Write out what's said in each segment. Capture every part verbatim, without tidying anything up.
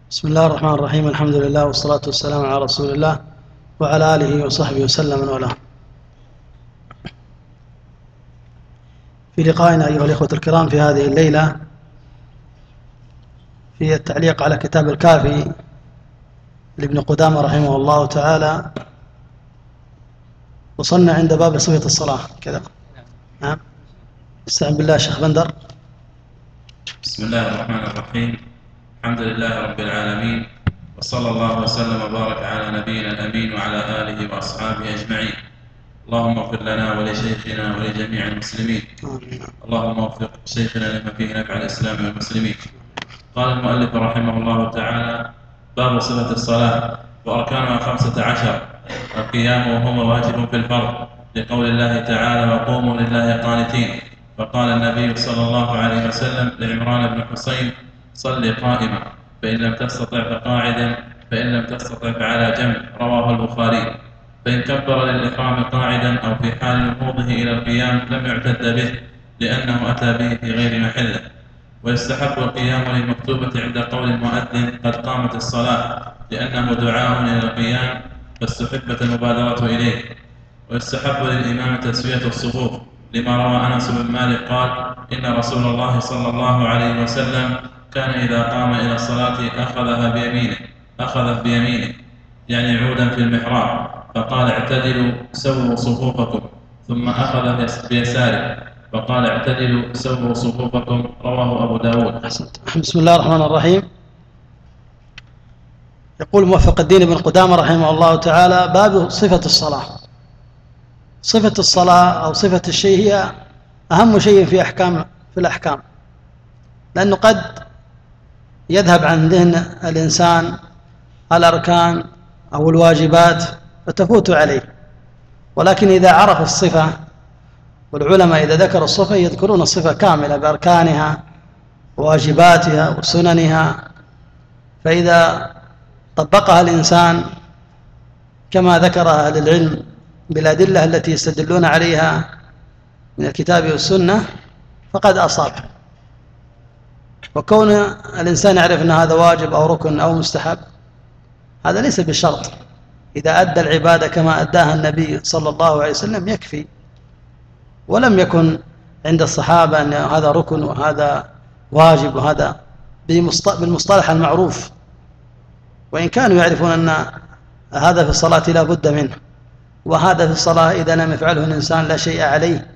بسم الله الرحمن الرحيم. الحمد لله والصلاة والسلام على رسول الله وعلى آله وصحبه وسلم من والاه. في لقائنا أيها الإخوة الكرام في هذه الليلة في التعليق على كتاب الكافي لابن قدامة رحمه الله تعالى، وصلنا عند باب صفة الصلاة كذا. نعم. استعن بالله شيخ بندر. بسم الله الرحمن الرحيم. الحمد لله رب العالمين، وصلى الله وسلم وبارك على نبينا الأمين وعلى آله وأصحابه أجمعين. اللهم اغفر لنا ولشيخنا ولجميع المسلمين. اللهم وفق شيخنا لما فيه نفع الإسلام والمسلمين. قال المؤلف رحمه الله تعالى: باب صفة الصلاة وأركانها خمسة عشر. القيام وهو واجب في الفرض، لقول الله تعالى: وقوموا لله قانتين. فقال النبي صلى الله عليه وسلم لعمران بن حسين: صل قائما، فإن لم تستطع فقاعدا، فإن لم تستطع فعلى جنب. رواه البخاري. فإن كبر للإحرام قاعدا أو في حال نهوضه إلى القيام لم يعتد به، لأنه أتى به في غير محله. ويستحب القيام للمكتوبة عند قول المؤذن: قد قامت الصلاة، لأنه دعاء إلى القيام، فاستحبت المبادرة إليه. ويستحب للإمام تسوية الصفوف، لما روى أنس بن مالك قال: إن رسول الله صلى الله عليه وسلم كان إذا قام إلى الصلاة أخذها بيمينه أخذ بيمينه يعني عودا في المحراب، فقال: اعتدلوا سووا صفوفكم، ثم أخذ بيساره فقال: اعتدلوا سووا صفوفكم. رواه أبو داود. بسم الله الرحمن الرحيم. يقول موفق الدين ابن قدامة رحمه الله تعالى: باب صفة الصلاة. صفة الصلاة أو صفة الشيء هي أهم شيء في أحكام في الأحكام، لأنه قد يذهب عن ذهن الإنسان الأركان أو الواجبات فتفوت عليه، ولكن إذا عرف الصفة، والعلماء إذا ذكروا الصفة يذكرون الصفة كاملة بأركانها وواجباتها وسننها، فإذا طبقها الإنسان كما ذكرها أهل العلم بالأدلة التي يستدلون عليها من الكتاب والسنة فقد أصاب. وكون الإنسان يعرف أن هذا واجب أو ركن أو مستحب هذا ليس بشرط، إذا أدى العبادة كما أداها النبي صلى الله عليه وسلم يكفي. ولم يكن عند الصحابة أن هذا ركن وهذا واجب وهذا بالمصطلح المعروف، وإن كانوا يعرفون أن هذا في الصلاة لا بد منه، وهذا في الصلاة إذا لم يفعله الإنسان لا شيء عليه.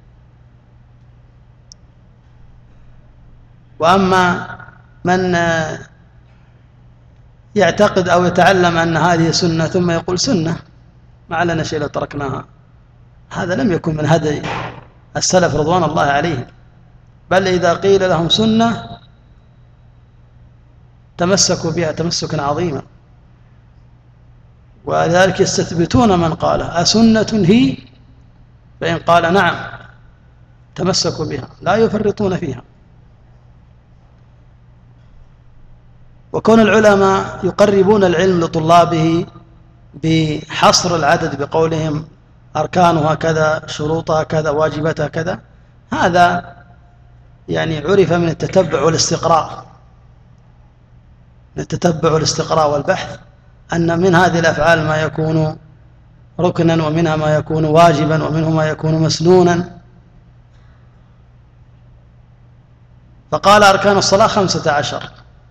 وأما من يعتقد أو يتعلم أن هذه سنة ثم يقول سنة ما لنا شيء لو تركناها، هذا لم يكن من هدي السلف رضوان الله عليهم، بل إذا قيل لهم سنة تمسكوا بها تمسكا عظيما، ولذلك يستثبتون من قال أسنة هي، فإن قال نعم تمسكوا بها لا يفرطون فيها. وكون العلماء يقربون العلم لطلابه بحصر العدد بقولهم أركانها كذا، شروطها كذا، واجباتها كذا، هذا يعني عرف من التتبع والاستقراء من التتبع والاستقراء والبحث أن من هذه الأفعال ما يكون ركنا، ومنها ما يكون واجبا، ومنه ما يكون مسنونا. فقال أركان الصلاة خمسة عشر،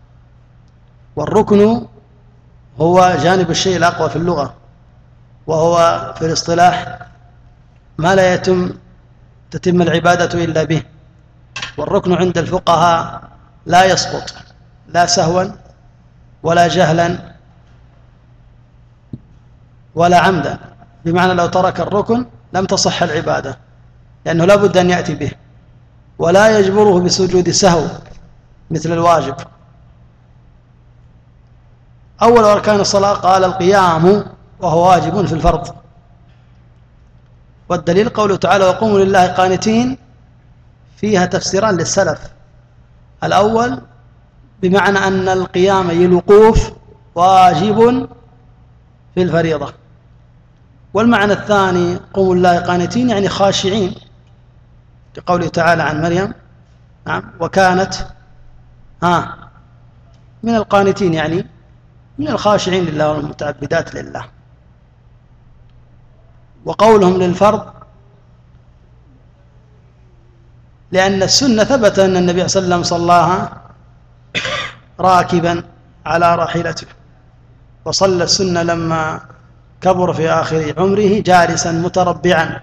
والركن هو جانب الشيء الأقوى في اللغة، وهو في الاصطلاح ما لا يتم تتم العبادة إلا به. والركن عند الفقهاء لا يسقط لا سهوا ولا جهلا ولا عمدا، بمعنى لو ترك الركن لم تصح العبادة، لأنه لا بد أن يأتي به، ولا يجبره بسجود سهو مثل الواجب. أول أركان الصلاة قال القيام، وهو واجب في الفرض، والدليل قوله تعالى: وقوموا لله قانتين، فيها تفسيران للسلف. الأول بمعنى أن القيام أي الوقوف واجب في الفريضة، والمعنى الثاني قوموا لله قانتين يعني خاشعين، لقوله تعالى عن مريم: نعم وكانت ها من القانتين يعني من الخاشعين لله والمتعبدات لله. وقولهم للفرض لأن السنة ثبت أن النبي صلى الله عليه وسلم صلاها راكبا على راحلته، وصلى السنة لما كبر في آخر عمره جالسا متربعا.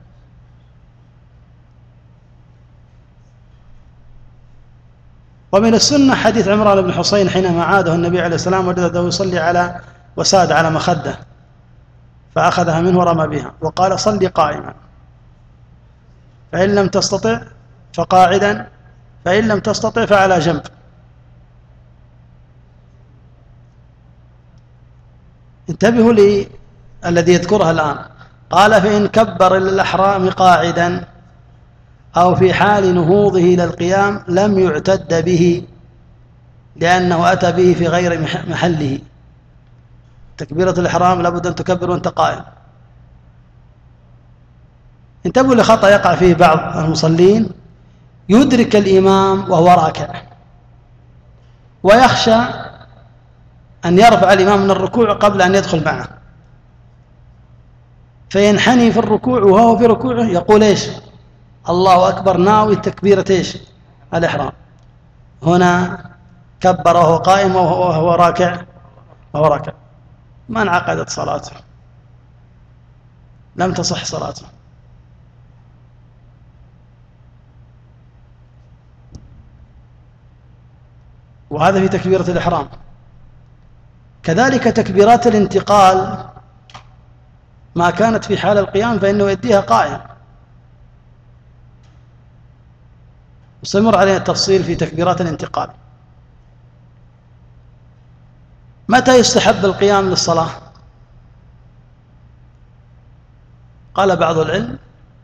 ومن السنة حديث عمران بن حصين حينما عاده النبي عليه السلام وجده يصلي على وساد على مخده فأخذها منه ورمى بها وقال صلي قائما، فإن لم تستطع فقاعدا، فإن لم تستطع فعلى جنب. انتبهوا لي الذي يذكرها الآن، قال فإن كبر للأحرام قاعدا أو في حال نهوضه إلى القيام لم يعتد به لأنه أتى به في غير محله. تكبيرة الإحرام لابد أن تكبر وأنت قائم. انتبهوا لخطأ يقع فيه بعض المصلين، يدرك الإمام وهو راكع ويخشى أن يرفع الإمام من الركوع قبل أن يدخل معه، فينحني في الركوع وهو في ركوعه يقول إيش؟ الله أكبر، ناوي تكبيرة إيش؟ الإحرام. هنا كبر وهو قائم وهو راكع وهو راكع، ما انعقدت صلاته، لم تصح صلاته. وهذا في تكبيرة الإحرام. كذلك تكبيرات الانتقال ما كانت في حال القيام فإنه يديها قائم. وسيمر علينا التفصيل في تكبيرات الانتقال. متى يستحب القيام للصلاة؟ قال بعض العلم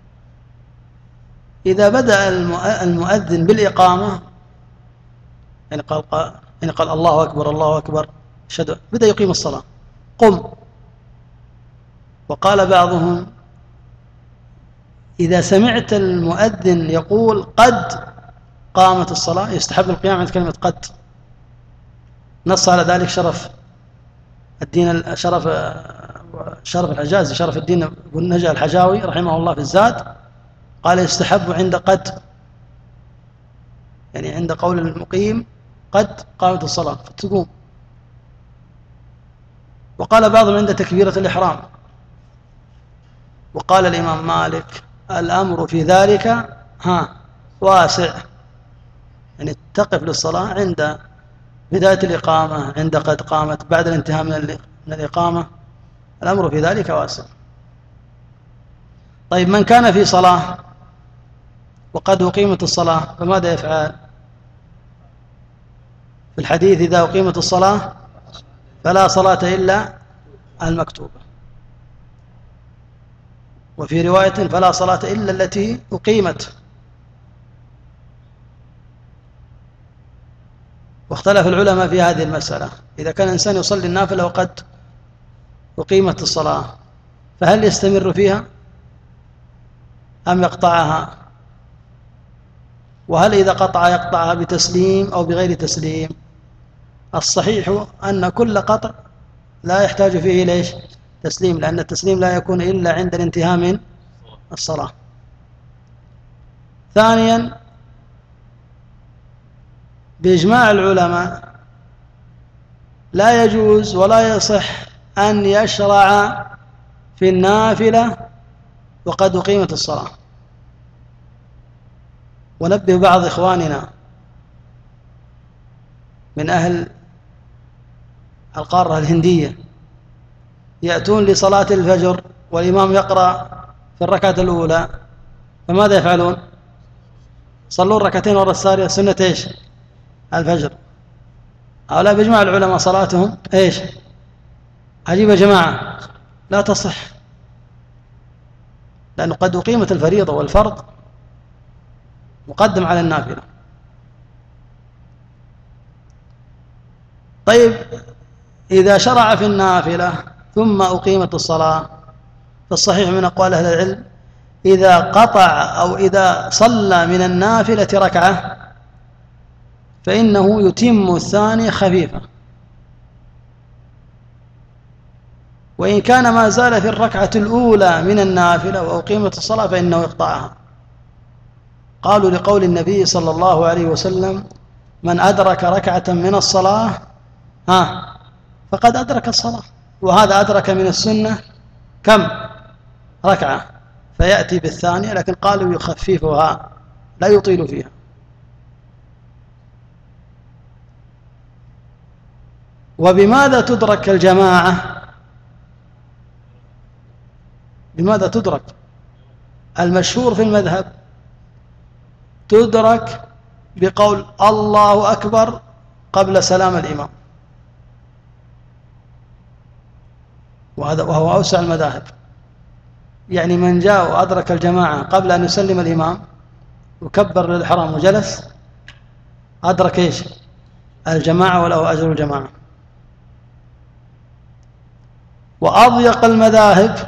إذا بدأ المؤذن بالإقامة، يعني قال, يعني قال الله أكبر الله أكبر شهد، بدأ يقيم الصلاة قم. وقال بعضهم إذا سمعت المؤذن يقول قد قامت الصلاة يستحب القيام عند كلمة قد. نص على ذلك شرف الدين شرف شرف الحجازي شرف الدين بن نجا الحجاوي رحمه الله في الزاد، قال يستحب عند قد، يعني عند قول المقيم قد قامت الصلاة فتقوم. وقال بعضهم عند تكبيرة الإحرام. وقال الإمام مالك الأمر في ذلك ها واسع، يعني تقف للصلاة عند بداية الإقامة، عند قد قامت، بعد الانتهاء من الإقامة، الأمر في ذلك واسع. طيب من كان في صلاة وقد أقيمت الصلاة فماذا يفعل؟ في الحديث إذا أقيمت الصلاة فلا صلاة إلا المكتوبة، وفي رواية فلا صلاة إلا التي أقيمت. واختلف العلماء في هذه المسألة، إذا كان إنسان يصلي النافلة وقد أقيمت الصلاة فهل يستمر فيها أم يقطعها؟ وهل إذا قطع يقطعها بتسليم أو بغير تسليم؟ الصحيح أن كل قطع لا يحتاج فيه ليش؟ تسليم، لأن التسليم لا يكون إلا عند الانتهاء من الصلاة. ثانيا بإجماع العلماء لا يجوز ولا يصح أن يشرع في النافلة وقد أقيمت الصلاة. ونبه بعض إخواننا من أهل القارة الهندية يأتون لصلاة الفجر والإمام يقرأ في الركعة الأولى، فماذا يفعلون؟ صلوا الركعتين ورا السارية سنة إيش؟ الفجر. هؤلاء بإجماع العلماء صلاتهم إيش؟ عجيب يا جماعة، لا تصح، لأنه قد أقيمت الفريضة والفرض مقدم على النافلة. طيب إذا شرع في النافلة ثم أقيمت الصلاة فالصحيح من أقوال أهل العلم إذا قطع أو إذا صلى من النافلة ركعة فإنه يتم الثاني خفيفة، وإن كان ما زال في الركعة الأولى من النافلة وأقيمت الصلاة فإنه يقطعها. قالوا لقول النبي صلى الله عليه وسلم: من أدرك ركعة من الصلاة ها فقد أدرك الصلاة. وهذا أدرك من السنة كم؟ ركعة، فيأتي بالثانية، لكن قالوا يخففها لا يطيل فيها. وبماذا تدرك الجماعة؟ بماذا تدرك؟ المشهور في المذهب تدرك بقول الله أكبر قبل سلام الإمام، وهذا وهو أوسع المذاهب. يعني من جاء وأدرك الجماعة قبل أن يسلم الإمام وكبر للإحرام وجلس أدرك إيش؟ الجماعة وله أجر الجماعة. وأضيق المذاهب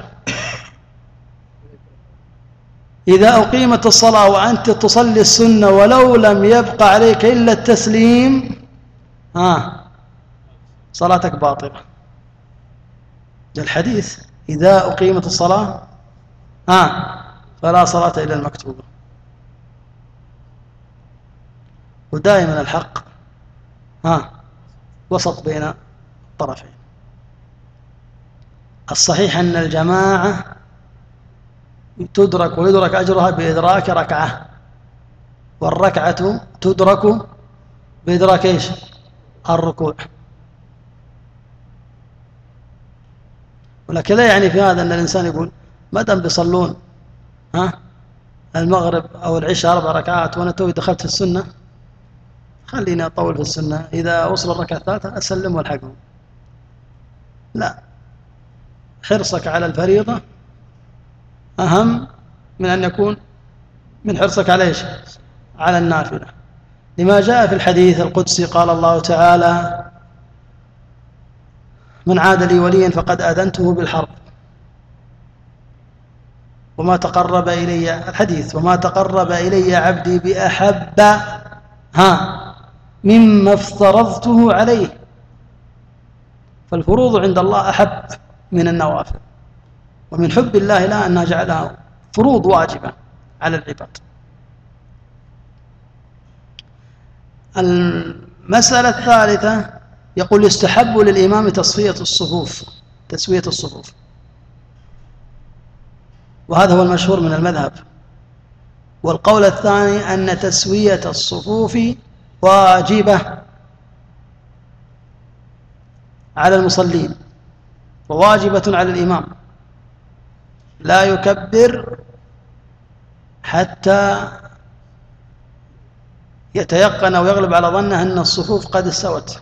إذا أقيمت الصلاة وأنت تصلي السنة ولو لم يبقى عليك إلا التسليم ها صلاتك باطلة. الحديث إذا أقيمت الصلاة ها فلا صلاة إلا المكتوبة. ودائما الحق ها وسط بين الطرفين. الصحيح أن الجماعة تدرك ويدرك أجرها بإدراك ركعة، والركعة تدرك بإدراك إيش؟ الركوع. ولكن لا يعني في هذا أن الإنسان يقول ما دام بيصلون ها المغرب أو العشاء أربع ركعات وأنا توي دخلت في السنة خليني أطول في السنة، إذا وصل الركعة الثالثة أسلم والحقهم. لا، حرصك على الفريضة أهم من أن يكون من حرصك على إيش؟ على النافلة. لما جاء في الحديث القدسي قال الله تعالى: من عاد لي وليا فقد آذنته بالحرب، وما تقرب إلي الحديث وما تقرب إلي عبدي بأحب ها مما افترضته عليه. فالفروض عند الله أحب من النوافل، ومن حب الله لا أنها جعلها فروض واجبة على العباد. المسألة الثالثة يقول: يستحب للإمام تصفية الصفوف تسوية الصفوف، وهذا هو المشهور من المذهب. والقول الثاني أن تسوية الصفوف واجبة على المصلين وواجبة على الإمام، لا يكبر حتى يتيقن أو يغلب على ظنه أن الصفوف قد استوت.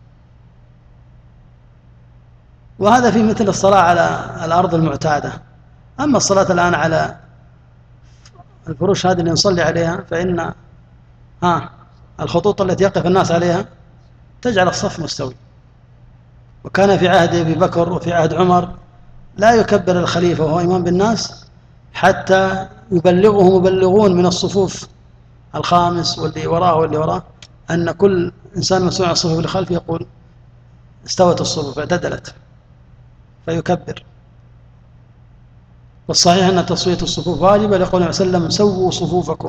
وهذا في مثل الصلاة على الأرض المعتادة. أما الصلاة الآن على الفروش هذه اللي نصلي عليها فإن ها الخطوط التي يقف الناس عليها تجعل الصف مستوي. وكان في عهد أبي بكر وفي عهد عمر لا يكبر الخليفة وهو إمام بالناس حتى يبلغه مبلغون من الصفوف الخامس واللي وراه واللي وراه أن كل إنسان مسؤول عن الصفوف اللي خلفه يقول استوت الصفوف اعتدلت فيكبر. والصحيح أن تسوية الصفوف واجبة لقول النبي صلى الله عليه وسلم: سووا صفوفكم.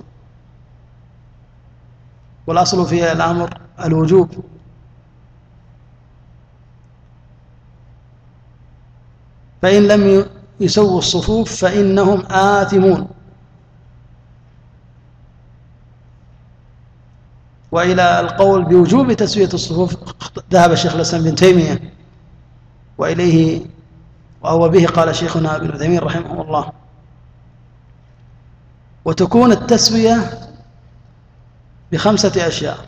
والأصل في الأمر الوجوب. فإن لم يسووا الصفوف فإنهم آثمون. وإلى القول بوجوب تسوية الصفوف ذهب الشيخ الإسلام ابن تيمية، وإليه وهو به قال شيخنا ابن عثيمين رحمه الله. وتكون التسوية بخمسة أشياء.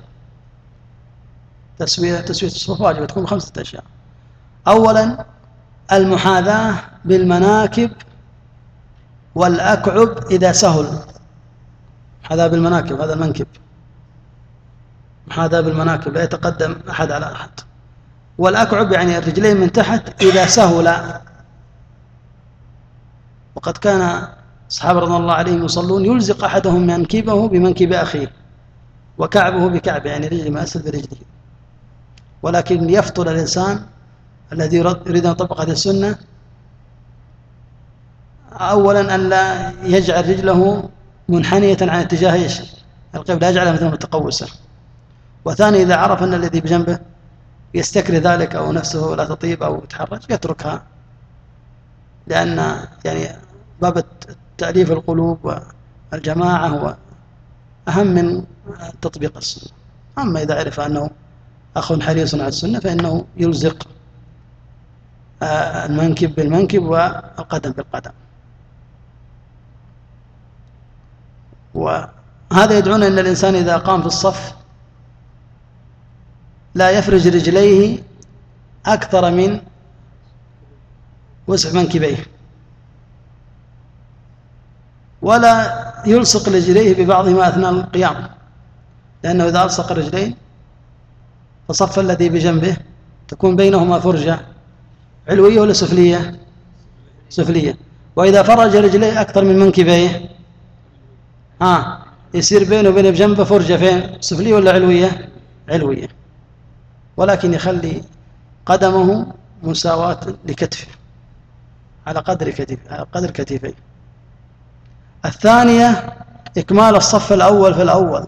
تسوية تسوية الصفوف واجبة تكون بخمسة أشياء. أولا المحاذاة بالمناكب والأكعب إذا سهل. محاذاة بالمناكب هذا المنكب، محاذاة بالمناكب لا يتقدم أحد على أحد. والأكعب يعني الرجلين من تحت إذا سهل. وقد كان الصحابة رضي الله عليهم يصلون يلزق أحدهم منكبه بمنكب أخيه، وكعبه بكعبه، يعني رجل ما أسد برجله. ولكن يفطر الإنسان الذي يريد أن يطبق هذه السنة أولا أن لا يجعل رجله منحنية عن اتجاه ايش؟ القبلة، يجعلها مثل متقوسة. وثاني إذا عرف أن الذي بجنبه يستكره ذلك أو نفسه لا تطيب أو يتحرج يتركها، لأن يعني باب تأليف القلوب والجماعة هو أهم من تطبيق السنة. أما إذا عرف أنه أخ حريص على السنة فإنه يلزق المنكب بالمنكب والقدم بالقدم. وهذا يدعون أن الإنسان إذا قام في الصف لا يفرج رجليه أكثر من وسع منكبيه، ولا يلصق رجليه ببعضهما أثناء القيام، لأنه إذا ألصق الرجلين فصف الذي بجنبه تكون بينهما فرجة علوية ولا سفلية؟ سفلية. وإذا فرج رجليه أكثر من منكبيه ها يصير بينه وبين بجنبه فرجة فين؟ سفلية ولا علوية؟ علوية. ولكن يخلي قدمه مساواة لكتفه على قدر كتفه على قدر كتفيه. الثانية إكمال الصف الأول في الأول،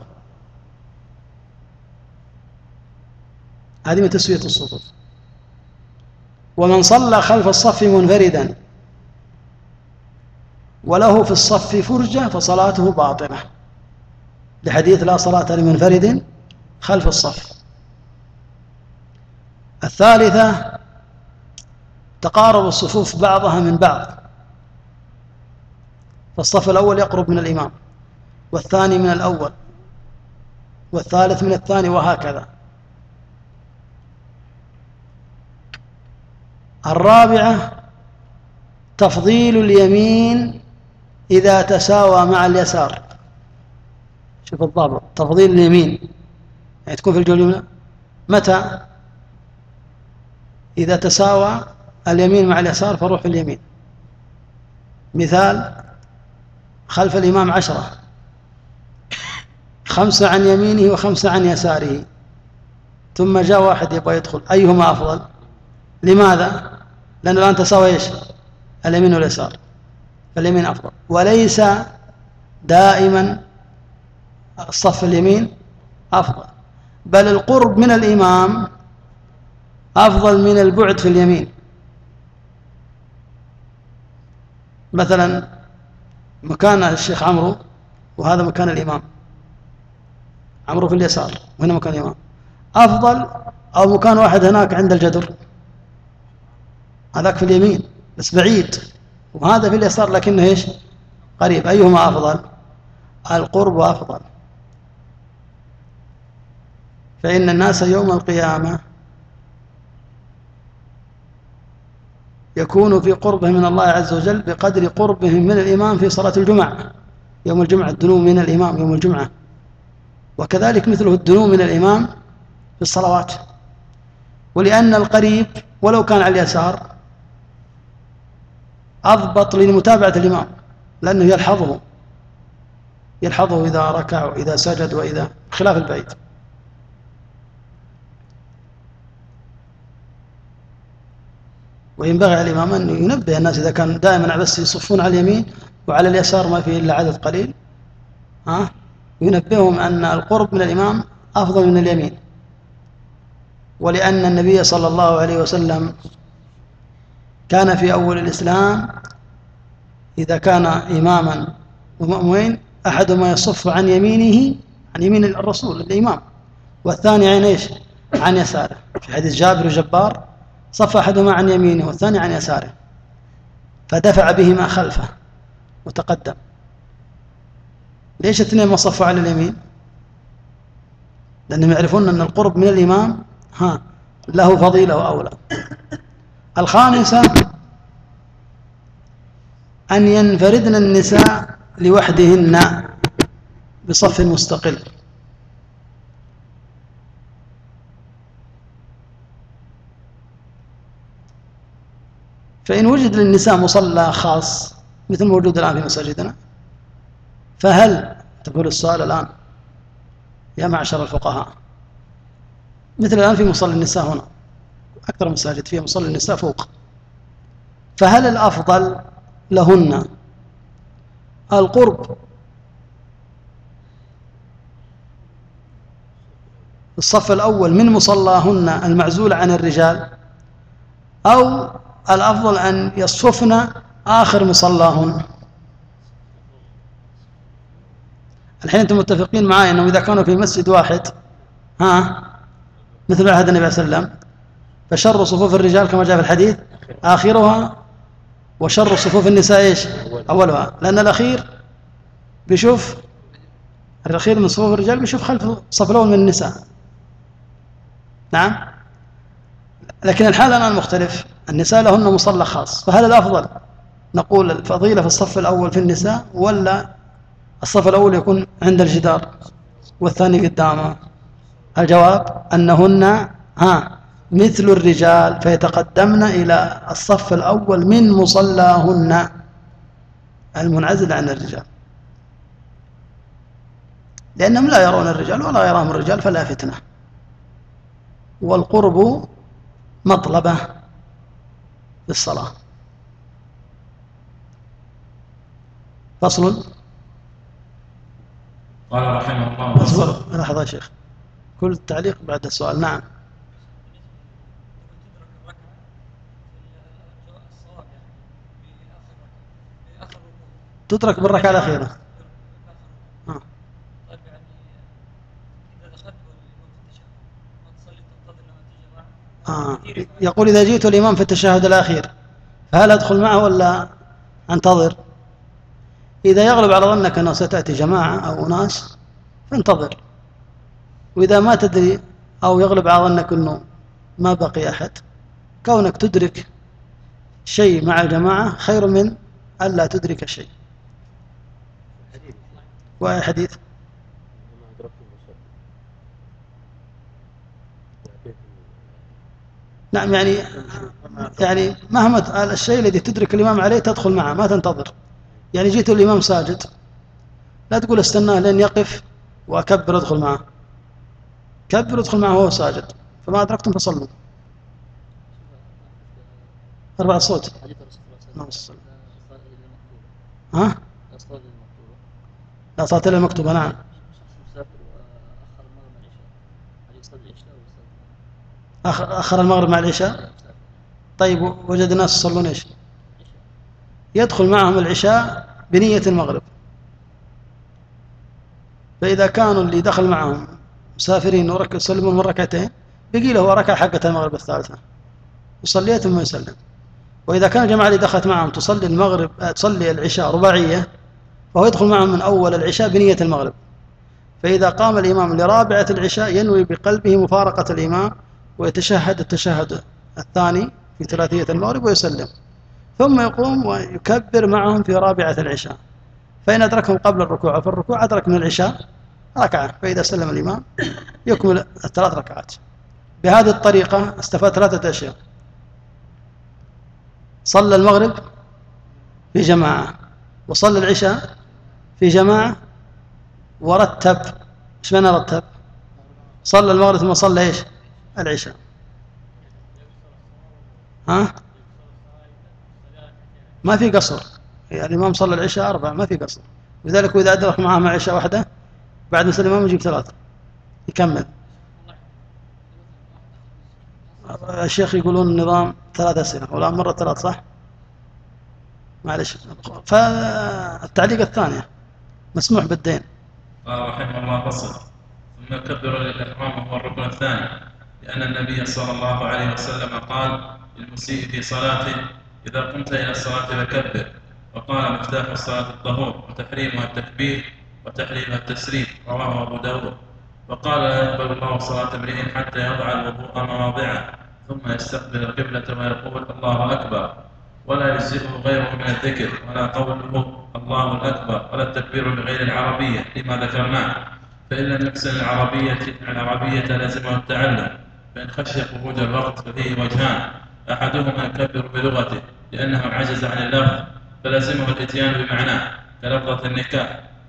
هذه من تسوية الصفوف. ومن صلى خلف الصف منفردا وله في الصف فرجة فصلاته باطلة، لحديث لا صلاة لمنفرد خلف الصف. الثالثة تقارب الصفوف بعضها من بعض، فالصف الأول يقرب من الإمام والثاني من الأول والثالث من الثاني وهكذا. الرابعة تفضيل اليمين إذا تساوى مع اليسار. شوف الضابط، تفضيل اليمين يعني تكون في الجملة متى؟ إذا تساوى اليمين مع اليسار فروح في اليمين. مثال: خلف الإمام عشرة، خمسة عن يمينه وخمسة عن يساره، ثم جاء واحد يبغى يدخل، أيهما أفضل؟ لماذا؟ لأنه الآن تساوي إيش؟ اليمين واليسار، فاليمين أفضل. وليس دائما الصف اليمين أفضل، بل القرب من الإمام أفضل من البعد في اليمين. مثلا مكان الشيخ عمرو وهذا مكان الإمام، عمرو في اليسار وهنا مكان الإمام، أفضل أو مكان واحد هناك عند الجدر، هذاك في اليمين بس بعيد، وهذا في اليسار لكنه إيش؟ قريب. أيهما أفضل؟ القرب أفضل. فإن الناس يوم القيامة يكون في قربهم من الله عز وجل بقدر قربهم من الإمام في صلاة الجمعة. يوم الجمعة الدنو من الإمام يوم الجمعة، وكذلك مثله الدنو من الإمام في الصلوات. ولأن القريب ولو كان على اليسار أضبط لمتابعة الإمام، لأنه يلحظه يلحظه إذا ركع وإذا سجد وإذا، خلاف البعيد. وينبغي على الإمام أن ينبه الناس إذا كان دائما بس يصفون على اليمين وعلى اليسار ما فيه إلا عدد قليل، ها ينبههم أن القرب من الإمام أفضل من اليمين. ولأن النبي صلى الله عليه وسلم كان في أول الإسلام إذا كان إماما ومأمومين أحدهما يصف عن يمينه، عن يمين الرسول الإمام، والثاني عن إيش؟ عن يساره. في حديث جابر وجبار صف أحدهما عن يمينه والثاني عن يساره، فدفع بهما خلفه وتقدم. ليش اثنين ما صفوا على اليمين؟ لأنهم يعرفون أن القرب من الإمام ها له فضيلة وأولى. الخامسة أن ينفردن النساء لوحدهن بصف مستقل. فإن وجد للنساء مصلى خاص مثل موجود الآن في مساجدنا، فهل تقول السؤال الآن يا معشر الفقهاء. مثل الآن في مصلى النساء هنا، أكثر مساجد فيها مصلى النساء فوق، فهل الأفضل لهن القرب الصف الأول من مصلاهن المعزول عن الرجال، أو الأفضل أن يصفن آخر مصلاهن؟ الحين أنتم متفقين معي أنهم إذا كانوا في مسجد واحد ها مثل عهد النبي صلى الله عليه وسلم فشر صفوف الرجال كما جاء في الحديث آخرها، وشر صفوف النساء إيش؟ أولها، لأن الأخير بيشوف الأخير من صفوف الرجال بيشوف خلف الصف الأول من النساء. نعم، لكن الحال الآن مختلف، النساء لهن مصلى خاص، فهل الأفضل نقول الفضيلة في الصف الأول في النساء، ولا الصف الأول يكون عند الجدار والثاني قدامه؟ الجواب أنهن ها مثل الرجال فيتقدمن إلى الصف الأول من مصلاهن المنعزل عن الرجال، لأنهم لا يرون الرجال ولا يراهم الرجال فلا فتنة، والقرب مطلبة في الصلاة. فصل. قال رحمه الله اصبر لحظة يا شيخ، كل تعليق بعد السؤال. نعم. تترك بالركعة الأخيرة. آه. آه. يقول إذا جئت الإمام في التشهد الأخير فهل أدخل معه ولا أنتظر؟ إذا يغلب على ظنك أنه ستأتي جماعة أو ناس فانتظر، وإذا ما تدري أو يغلب على ظنك أنه ما بقي أحد، كونك تدرك شيء مع الجماعة خير من ألا تدرك شيء. وأي حديث؟ نعم، يعني يعني مهما الشيء الذي تدرك الإمام عليه تدخل معه ما تنتظر. يعني جيت الإمام ساجد لا تقول استناه لين يقف وأكبر ادخل معه، كبر ادخل معه وهو ساجد، فما أدركتم فصلوا. أربع صوت. ها؟ لا صلاة إلا المكتوبة. نعم. أخر المغرب مع العشاء. طيب وجد الناس يصلون إيش؟ يدخل معهم العشاء بنية المغرب، فإذا كانوا اللي دخل معهم مسافرين ويسلمون من ركعتين بقي له ركعة حقة المغرب الثالثة يصليها ثم يسلم. وإذا كان الجماعة اللي دخلت معهم تصلي المغرب تصلي العشاء رباعية فهو يدخل معهم من أول العشاء بنية المغرب، فإذا قام الإمام لرابعة العشاء ينوي بقلبه مفارقة الإمام ويتشهد التشهد الثاني في ثلاثية المغرب ويسلم، ثم يقوم ويكبر معهم في رابعة العشاء، فإن أدركهم قبل الركوع في الركوع أدرك من العشاء ركعة، فإذا سلم الإمام يكمل الثلاث ركعات. بهذه الطريقة استفاد ثلاثة أشياء: صلى المغرب في جماعة، وصلى العشاء في جماعة، ورتب. ايش معنى رتب؟ صلى المغرب ثم صلى ايش؟ العشاء. ها؟ ما في قصر، يعني الإمام صلى العشاء أربع ما في قصر، لذلك إذا أدرك معهم عشاء واحدة بعد ما الإمام يجيب ثلاثة يكمل. الشيخ يقولون النظام ثلاث أسئلة ولا مرة ثلاث، صح؟ معلش. فالتعليق الثانية مسموح بالدين. قال رحمه الله فصل. ثم كبر للإحرام وهو الركن الثاني، لأن النبي صلى الله عليه وسلم قال للمسيء في صلاته: إذا قمت إلى الصلاة فكبر. وقال: مفتاح الصلاة الطهور، وتحريمها التكبير، وتحريمها التسليم. رواه أبو داود. وقال: لا يقبل الله صلاة امرئ حتى يضع الوضوء مواضعه ثم يستقبل القبلة ويقول: الله أكبر، ولا يجزئه غيره من الذكر، ولا قوله الله الأكبر، ولا التكبير بغير العربية لما ذكرناه، فإن لم يحسن العربية العربية لازمه التعلم، فإن خشي خروج الوقت ففيه وجهان: أحدهما يكبر بلغته لأنه عجز عن اللفظ فلازمه الإتيان بمعناه كلفظة النكاح،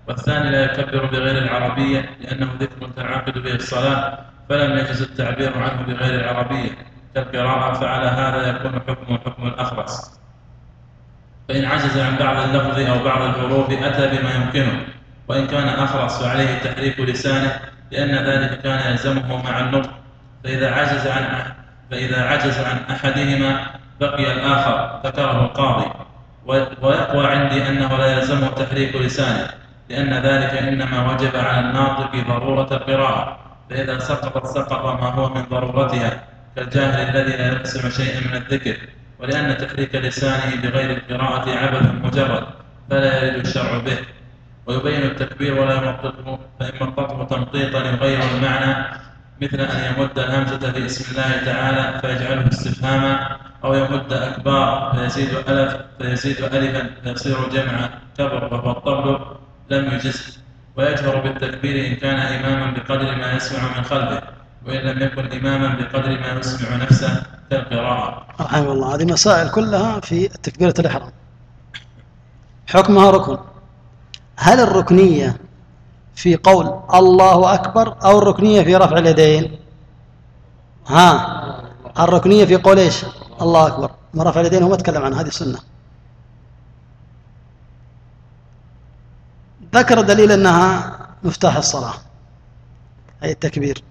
والثاني لا يكبر بغير العربية لأنه ذكر تنعقد به الصلاة فلم يجز التعبير عنه بغير العربية كالقراءة، فعلى هذا يكون حكمه حكم الأخرس. فإن عجز عن بعض اللفظ أو بعض الحروف أتى بما يمكنه، وإن كان أخرس فعليه تحريك لسانه لأن ذلك كان يلزمه مع النطق، فإذا عجز عن فإذا عجز عن أحدهما بقي الآخر ذكره القاضي. ويقوى عندي أنه لا يلزمه تحريك لسانه لأن ذلك إنما وجب على الناطق ضرورة القراءة، فإذا سقطت سقط ما هو من ضرورتها كالجاهل الذي لا يقسم شيئا من الذكر، ولأن تحريك لسانه بغير القراءة عبث مجرد فلا يرد الشرع به. ويبين التكبير ولا يمططه، فإن مططه تمطيطا يغير المعنى مثل أن يمد الهمزة في اسم الله تعالى فيجعله استفهاما، أو يمد أكبار فيزيد ألف فيزيد ألفا فيصير جمع كبر وهو الطبل لم يجزه. ويجهر بالتكبير إن كان إماما بقدر ما يسمع من خلفه، وإن لم يكن إماما بقدر ما يسمع نفسه كالقراءة. رحمه الله. هذه مسائل كلها في تكبيرة الإحرام. حكمها ركن. هل الركنية في قول الله أكبر أو الركنية في رفع اليدين؟ ها الركنية في قول إيش؟ الله أكبر. ما رفع اليدين هو ما تكلم عن هذه السنة. ذكر دليل أنها مفتاح الصلاة أي التكبير.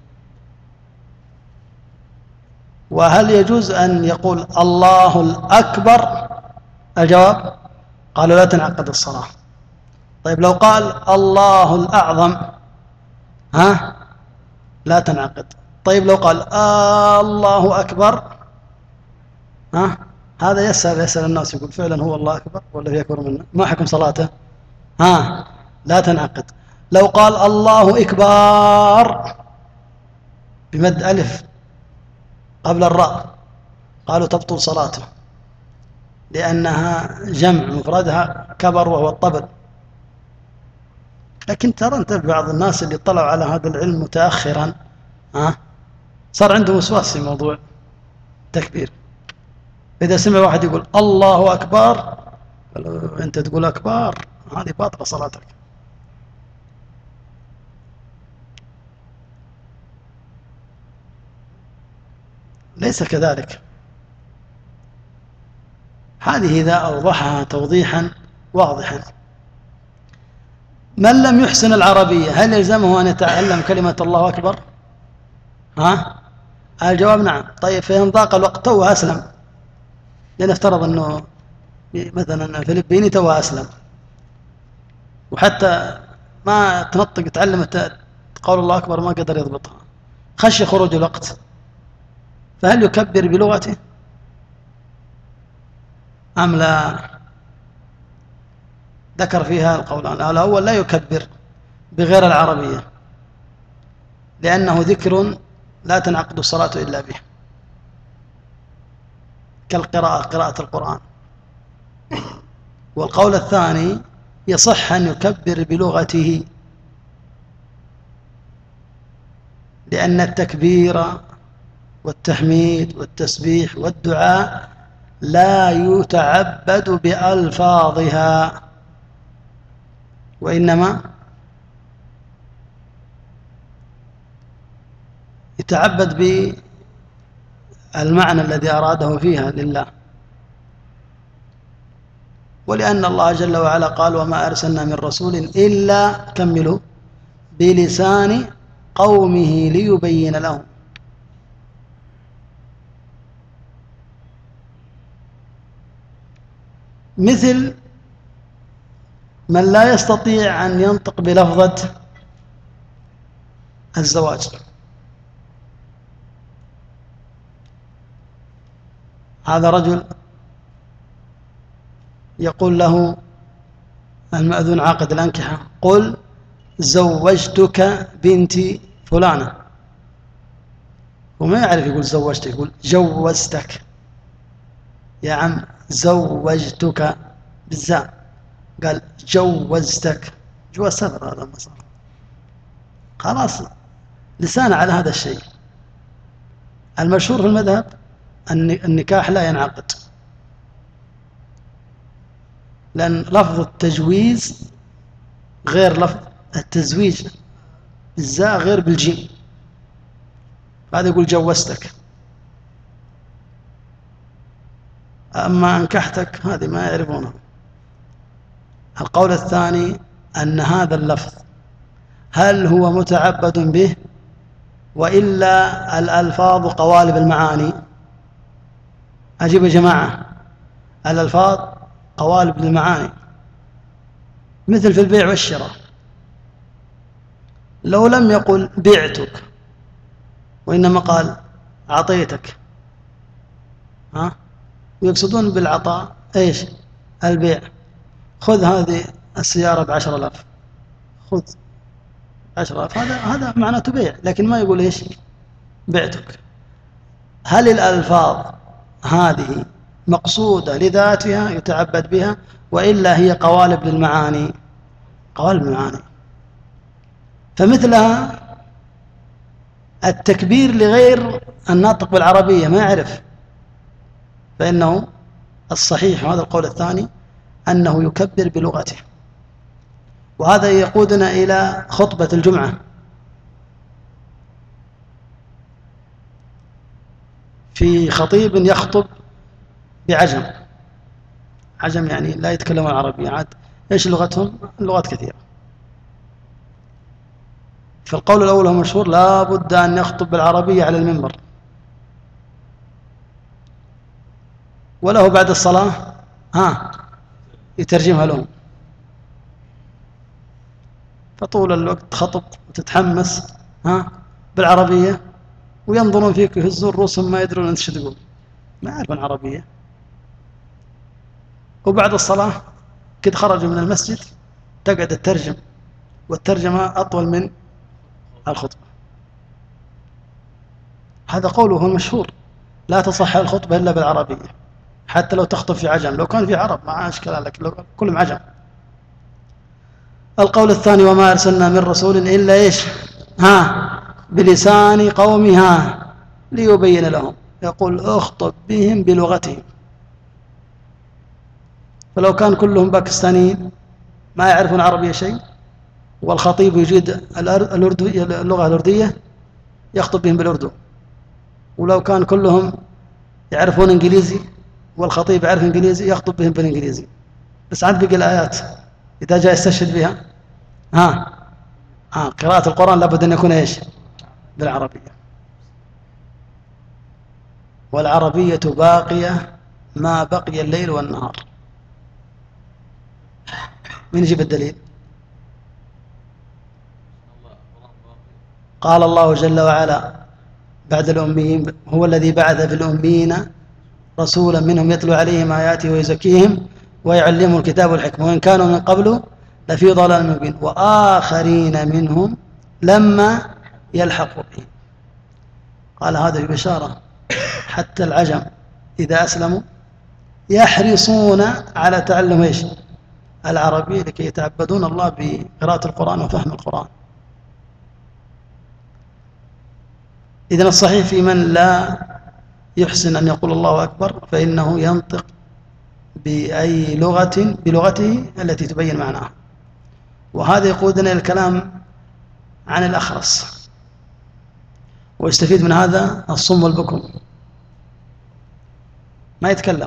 وهل يجوز أن يقول الله الأكبر؟ الجواب قالوا لا تنعقد الصلاة. طيب لو قال الله الأعظم ها لا تنعقد. طيب لو قال آه الله أكبر ها هذا يسأل يسأل الناس يقول فعلا هو الله أكبر ولا في أكبر منه؟ ما حكم صلاته؟ ها لا تنعقد. لو قال الله إكبار بمد ألف قبل الراء قالوا تبطل صلاته لأنها جمع مفردها كبر وهو الطبل. لكن ترى أنت بعض الناس اللي طلعوا على هذا العلم متأخرا ها صار عندهم وسواس في موضوع التكبير. إذا سمع واحد يقول الله أكبر أنت تقول أكبر هذه باطلة صلاتك. ليس كذلك. هذه إذا أوضحها توضيحا واضحا. من لم يحسن العربية هل يلزمه أن يتعلم كلمة الله أكبر؟ ها؟ الجواب نعم. طيب فإن ضاق الوقت توه أسلم، لنفترض أنه مثلا فلبيني توه أسلم وحتى ما تنطق تعلم قول الله أكبر ما قدر يضبطها، خشي خروج الوقت، فهل يكبر بلغته أم لا؟ ذكر فيها القولان. الأول لا يكبر بغير العربية لأنه ذكر لا تنعقد الصلاة إلا به كالقراءة قراءة القرآن. والقول الثاني يصح أن يكبر بلغته لأن التكبير والتحميد والتسبيح والدعاء لا يتعبد بألفاظها وإنما يتعبد بالمعنى الذي أراده فيها لله. ولأن الله جل وعلا قال وما أرسلنا من رسول إلا كملوا بلسان قومه ليبين لهم. مثل من لا يستطيع أن ينطق بلفظة الزواج، هذا رجل يقول له المأذون عاقد الأنكحة قل زوجتك بنتي فلانة، وما يعرف يقول زوجتك، يقول جوزتك يا عم زوجتك بالزاء، قال جوزتك جواز سفر هذا ما صار. خلاص لسان على هذا الشيء. المشهور في المذهب أن النكاح لا ينعقد لأن لفظ التجويز غير لفظ التزويج بالزاء غير بالجيم، هذا يقول جوزتك. أما أنكحتك هذه ما يعرفونها. القول الثاني أن هذا اللفظ هل هو متعبد به وإلا الألفاظ قوالب المعاني؟ أجيب يا جماعة، الألفاظ قوالب المعاني، مثل في البيع والشراء، لو لم يقل بعتك وإنما قال أعطيتك، ها، ويقصدون بالعطاء إيش؟ البيع. خذ هذه السيارة بعشر آلاف، خذ عشر آلاف، هذا هذا معناته بيع، لكن ما يقول إيش؟ بعتك. هل الألفاظ هذه مقصودة لذاتها يتعبد بها وإلا هي قوالب للمعاني؟ قوالب المعاني. فمثلها التكبير لغير الناطق بالعربية ما يعرف، فإنه الصحيح وهذا القول الثاني أنه يكبر بلغته. وهذا يقودنا إلى خطبة الجمعة. في خطيب يخطب بعجم، عجم يعني لا يتكلم العربية، عاد إيش لغتهم؟ اللغات كثيرة. فالقول الأول هو مشهور، لا بد أن يخطب بالعربية على المنبر، وله بعد الصلاة ها يترجمها لهم، فطول الوقت خطب وتتحمس ها بالعربية، وينظرون فيك يهزون رؤوسهم ما يدرون أنت شو تقول، ما يعرفون عربية. وبعد الصلاة كد خرجوا من المسجد تقعد الترجم، والترجمة أطول من الخطبة. هذا قوله هو المشهور، لا تصح الخطبة إلا بالعربية، حتى لو تخطب في عجم، لو كان في عرب ما أشكال، لكن كلهم عجم. القول الثاني وما أرسلنا من رسول إلا إيش؟ ها بلسان قومها ليبين لهم، يقول اخطب بهم بلغتهم. فلو كان كلهم باكستانيين ما يعرفون عربية شيء، والخطيب يجيد اللغة الأردية يخطب بهم بالأردو، ولو كان كلهم يعرفون إنجليزي والخطيب يعرف إنجليزي يخطب بهم بالإنجليزي. بس عاد بقي الآيات إذا جاء يستشهد بها ها ها قراءة القرآن لابد أن يكون إيش؟ بالعربية. والعربية باقية ما بقي الليل والنهار. من يجيب الدليل؟ قال الله جل وعلا بعد الأميين هو الذي بعث في الأميين رسولا منهم يتلو عليهم آياته ويزكيهم ويعلمهم الكتاب والحكمة وإن كانوا من قبل لفي ضلال مبين وآخرين منهم لما يلحقوا بهم. قال هذا ببشارة حتى العجم إذا أسلموا يحرصون على تعلم إيش؟ العربية لكي يتعبدون الله بقراءة القرآن وفهم القرآن. إذن الصحيح في من لا يحسن أن يقول الله أكبر فإنه ينطق بأي لغة بلغته التي تبين معناها. وهذا يقودنا إلى الكلام عن الأخرس، ويستفيد من هذا الصم والبكم، ما يتكلم.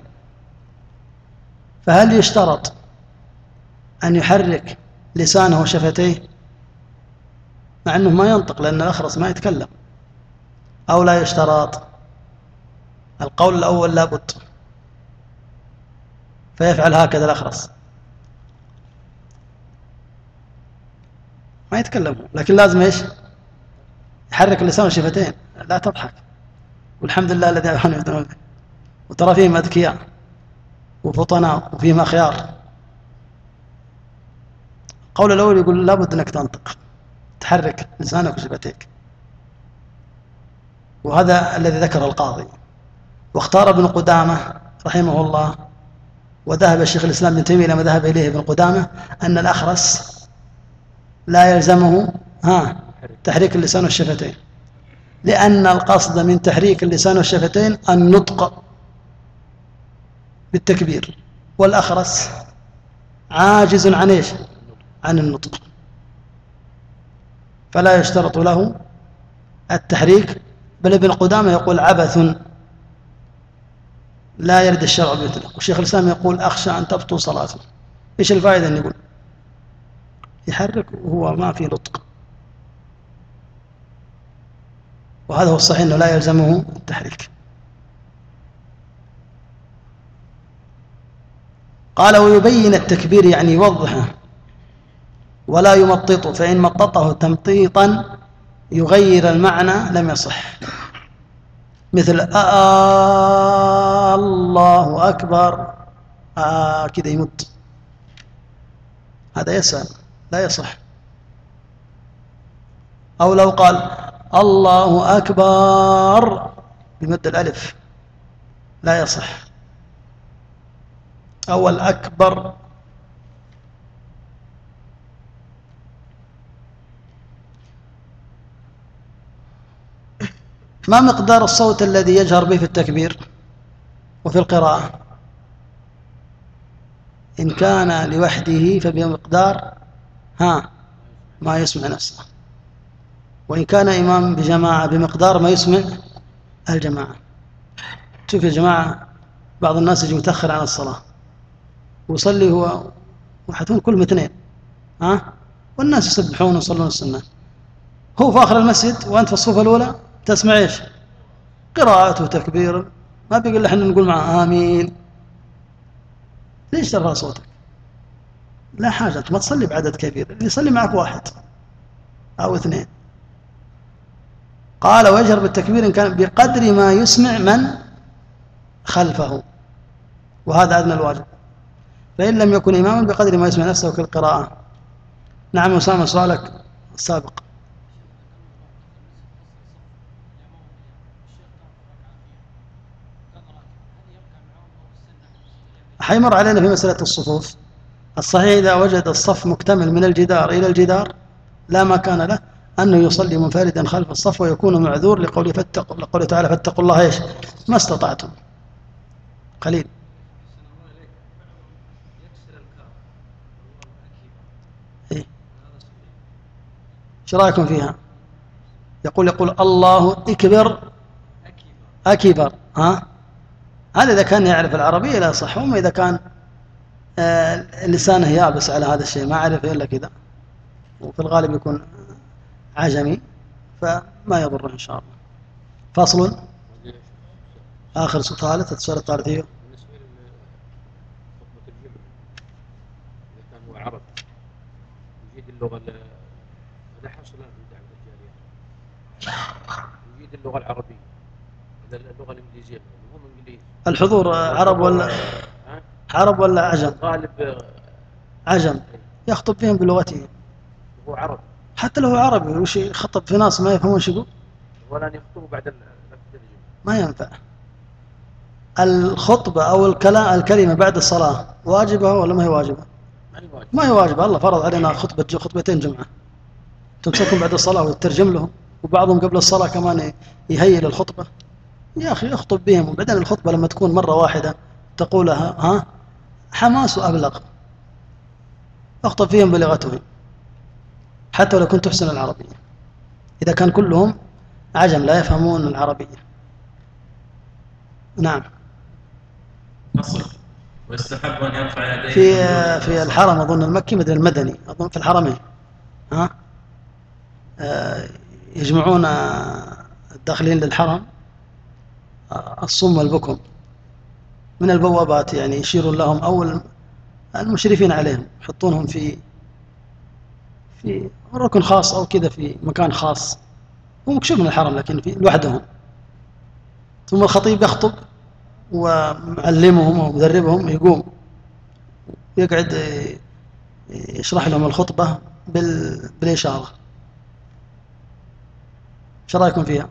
فهل يشترط أن يحرك لسانه وشفتيه مع أنه ما ينطق لأن الأخرس ما يتكلم، أو لا يشترط؟ القول الأول لابد، فيفعل هكذا الأخرس ما يتكلم، لكن لازم إيش؟ يحرك اللسان والشفتين. لا تضحك، والحمد لله الذي أعانوا يدنون، وترى فيهم أذكياء وفطناء وفيهم أخيار. القول الأول يقول لابد أنك تنطق، تحرك لسانك وشفتيك، وهذا الذي ذكر القاضي. واختار ابن قدامة رحمه الله وذهب الشيخ الإسلام ابن تيمية لما ذهب إليه ابن قدامة أن الأخرس لا يلزمه ها تحريك اللسان والشفتين، لأن القصد من تحريك اللسان والشفتين النطق بالتكبير، والأخرس عاجز عن إيش؟ عن النطق، فلا يشترط له التحريك. بل ابن قدامة يقول عبث لا يرد الشرع بمثله، والشيخ الإسلام يقول أخشى أن تبطل صلاته. إيش الفائدة أن يقول يحرك وهو ما في نطق؟ وهذا هو الصحيح أنه لا يلزمه التحريك. قال ويبين التكبير يعني يوضحه ولا يمططه، فإن مططه تمطيطا يغير المعنى لم يصح، مثل آه الله أكبر آه كده يمط، هذا يسأل لا يصح. أو لو قال الله أكبر بمد الألف لا يصح. أو الأكبر ما مقدار الصوت الذي يجهر به في التكبير وفي القراءة؟ إن كان لوحده فبمقدار ها ما يسمع نفسه، وإن كان إمام بجماعة بمقدار ما يسمع الجماعة. شوف يا جماعة، بعض الناس يجي متأخر عن الصلاة ويصلي هو وحتون كلهم اثنين ها، والناس يسبحون ويصلون السنة، هو في آخر المسجد وأنت في الصفوف الأولى تسمع إيش؟ قراءة وتكبير، ما بيقول احنا نقول معه آمين. ليش ترفع صوتك؟ لا حاجة، أنت ما تصلي بعدد كبير، اللي يصلي معك واحد أو اثنين. قال ويجهر بالتكبير إن كان بقدر ما يسمع من خلفه، وهذا أدنى الواجب، فإن لم يكن إماما بقدر ما يسمع نفسه كالقراءة. نعم أسامة، سؤالك السابق. حيمر علينا في مسألة الصفوف. الصحيح إذا وجد الصف مكتمل من الجدار إلى الجدار لا مكان له أنه يصلي منفردا خلف الصف ويكون معذور لقوله فاتقوا، لقوله تعالى فاتقوا الله إيش ما استطعتم. قليل. إيه؟ ايش رايكم فيها؟ يقول يقول الله اكبر اكبر، ها هذا اذا كان يعرف العربيه لا صح، وما اذا كان آه لسانه يابس على هذا الشيء ما عرف الا كذا، وفي الغالب يكون عجمي فما يضره ان شاء الله. فصل اخر سؤال السؤال الثالث. عرب يجيد اللغة هذا حصل عند الجالية، يجيد اللغة العربية هذا اللغة الإنجليزية، هم إنجليز. الحضور عرب ولا عرب ولا عجم؟ غالب عجم يخطب فيهم بلغته. هو عرب حتى لو عربي وش يخطب في ناس ما يفهمون شو يقول؟ ولا يخطبوا بعد الترجمة ما ينفع. الخطبة أو الكلام الكلمة بعد الصلاة واجبة ولا ما هي واجبة؟ ما هي واجبة. الله فرض علينا خطبة خطبتين جمعة تمسكهم بعد الصلاة وتترجم لهم، وبعضهم قبل الصلاة كمان يهيئ للخطبة. يا أخي اخطب بهم، وبعدين الخطبة لما تكون مرة واحدة تقولها ها حماس وأبلغ، اخطب فيهم بلغتهم حتى لو كنت تحسن العربية، إذا كان كلهم عجم لا يفهمون العربية. نعم. فصل ويستحب أن يرفع يديه في في الحرم أظن المكي مثل المدني، أظن في الحرمين ها آه يجمعون الداخلين للحرم الصم والبكم من البوابات، يعني يشيرون لهم أو المشرفين عليهم يحطونهم في في ركن خاص أو كذا في مكان خاص، هو مكشوف من الحرم لكن في لوحدهم. ثم الخطيب يخطب ومعلمهم ومدربهم يقوم يقعد يشرح لهم الخطبة بالإشارة. ايش رايكم فيها؟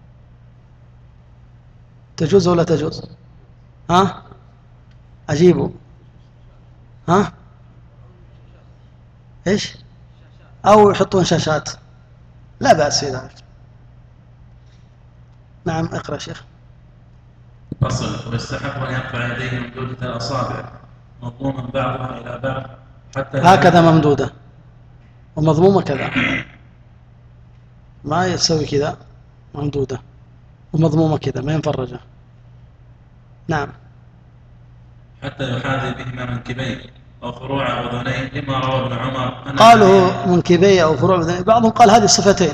تجوز ولا تجوز؟ ها أجيبوا ها إيش؟ أو يحطون شاشات، لا بأس في ذلك. نعم اقرأ شيخ. فصل ويستحب أن يرفع يديه ممدودة الأصابع مضموما بعضها إلى بعض حتى هكذا ممدودة ومضمومة كذا، ما يسوي كذا ممدودة ومضمومة كذا ما ينفرجة. نعم. حتى يحاذي بهما منكبيه أو فروع أذنيه لما روى ابن عمر. قالوا منكبيه أو فروع أذنيه، بعضهم قال هذه الصفتين.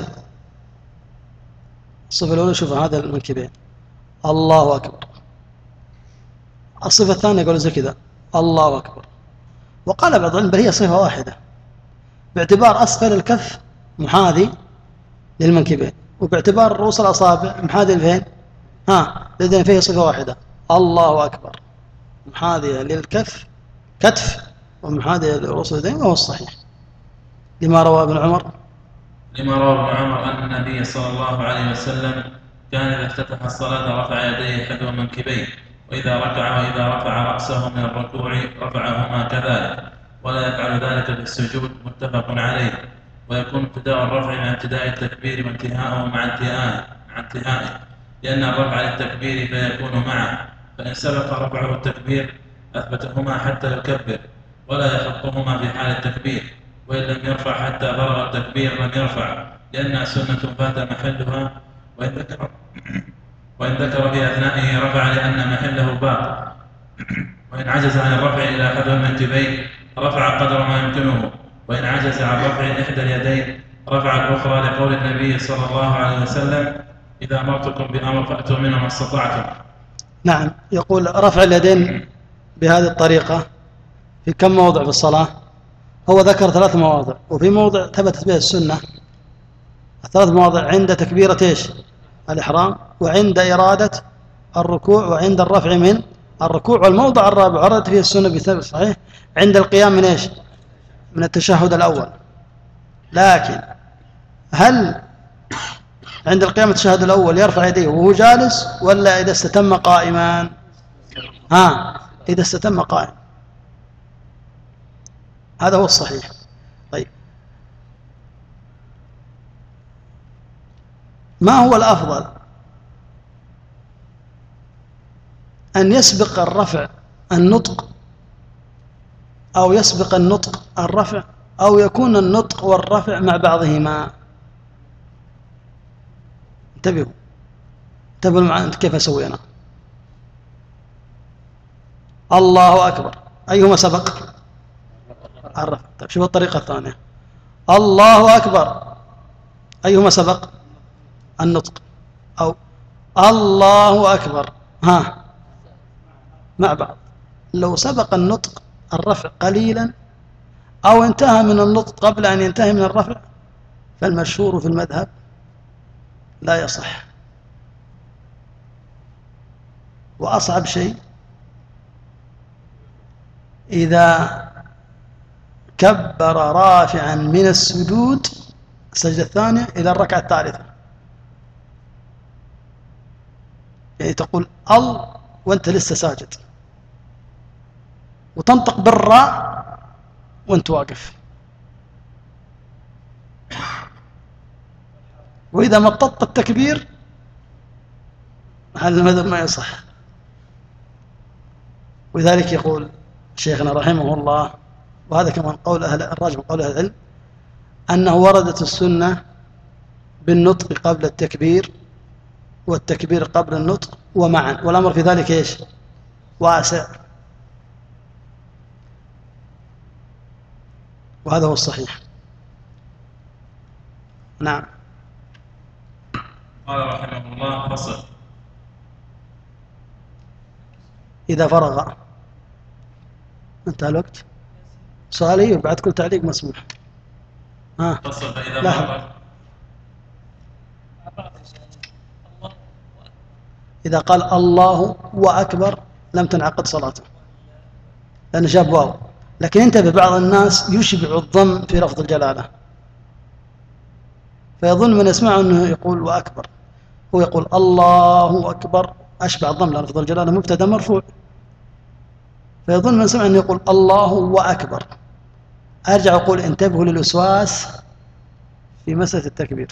الصفة الأولى شوف هذا المنكبين الله أكبر، الصفة الثانية قالوا زي كذا الله أكبر. وقال بعض العلم بل هي صفة واحدة باعتبار أسفل الكف محاذي للمنكبين، وباعتبار رؤوس الأصابع محاذي لفين؟ ها لذين فيه صفة واحدة الله أكبر، محاذية للكف كتف ومحاذية لرؤوس اليدين، وهو الصحيح لما روى ابن عمر. لما روى ابن عمر أن النبي صلى الله عليه وسلم كان إذا افتتح الصلاة رفع يديه حذو منكبيه، وإذا ركع وإذا رفع رأسه من الركوع رفعهما كذلك، ولا يفعل ذلك في السجود، متفق عليه. ويكون ابتداء الرفع مع ابتداء التكبير وانتهاءه مع انتهائه مع انتهائه لأن الرفع للتكبير فيكون معه، فإن سبق رفعه التكبير أثبتهما حتى يكبر ولا يحطهما في حال التكبير، وإن لم يرفع حتى بلغ التكبير لم يرفع لأنها سنة فات محلها، وإن ذكر وإن ذكر في أثنائه رفع لأن محله باق، وإن عجز عن الرفع إلى حذو المنكبين رفع قدر ما يمكنه، وإن عجز عن رفع إحدى اليدين رفع الأخرى لقول النبي صلى الله عليه وسلم إذا أمرتكم بأمر فأتوا منه ما استطعتم. نعم. يقول رفع اليدين بهذه الطريقة في كم موضع في الصلاة؟ هو ذكر ثلاث مواضع، وفي موضع ثبتت به السنة. الثلاث مواضع عند تكبيرة ايش؟ الإحرام، وعند إرادة الركوع، وعند الرفع من الركوع. والموضع الرابع وردت فيه السنة بثبت صحيح عند القيام من ايش؟ من التشهد الأول. لكن هل عند القيام التشهد الأول يرفع يديه وهو جالس، ولا إذا استتم قائما؟ ها إذا استتم قائم، هذا هو الصحيح. طيب ما هو الأفضل؟ أن يسبق الرفع النطق، أو يسبق النطق الرفع، أو يكون النطق والرفع مع بعضهما؟ انتبهوا انتبهوا معي كيف أسوي أنا. الله أكبر أيهما سبق؟ الرفع. طيب شوف الطريقة الثانية. الله أكبر أيهما سبق؟ النطق. أو الله أكبر ها مع بعض. لو سبق النطق الرفع قليلا أو انتهى من النطق قبل أن ينتهي من الرفع فالمشهور في المذهب لا يصح. وأصعب شيء إذا كبر رافعا من السجود السجدة الثانية إلى الركعة الثالثة، يعني تقول ال وانت لسه ساجد، وتنطق بالراء وانت واقف، وإذا مططت التكبير هذا المذهب ما يصح. ولذلك يقول شيخنا رحمه الله، وهذا كمان قول أهل الراجح قول أهل العلم، أنه وردت السنة بالنطق قبل التكبير والتكبير قبل النطق ومعا، والأمر في ذلك إيش؟ واسع، وهذا هو الصحيح. نعم. قال رحمه الله فصل. إذا فرغ انتهى الوقت. سؤالي وبعد كل تعليق مسموح. ها فصل. فإذا لا فرغ إذا قال الله وأكبر لم تنعقد صلاته لأنه جاب واو. لكن انتبه بعض الناس يشبع الضم في لفظ الجلالة، فيظن من يسمعه أنه يقول وأكبر، هو يقول الله أكبر أشبع الضم لأن لفظ الجلالة مبتدا مرفوع، فيظن من سمع أنه يقول الله وأكبر. أرجع أقول انتبهوا للوسواس في مسألة التكبير.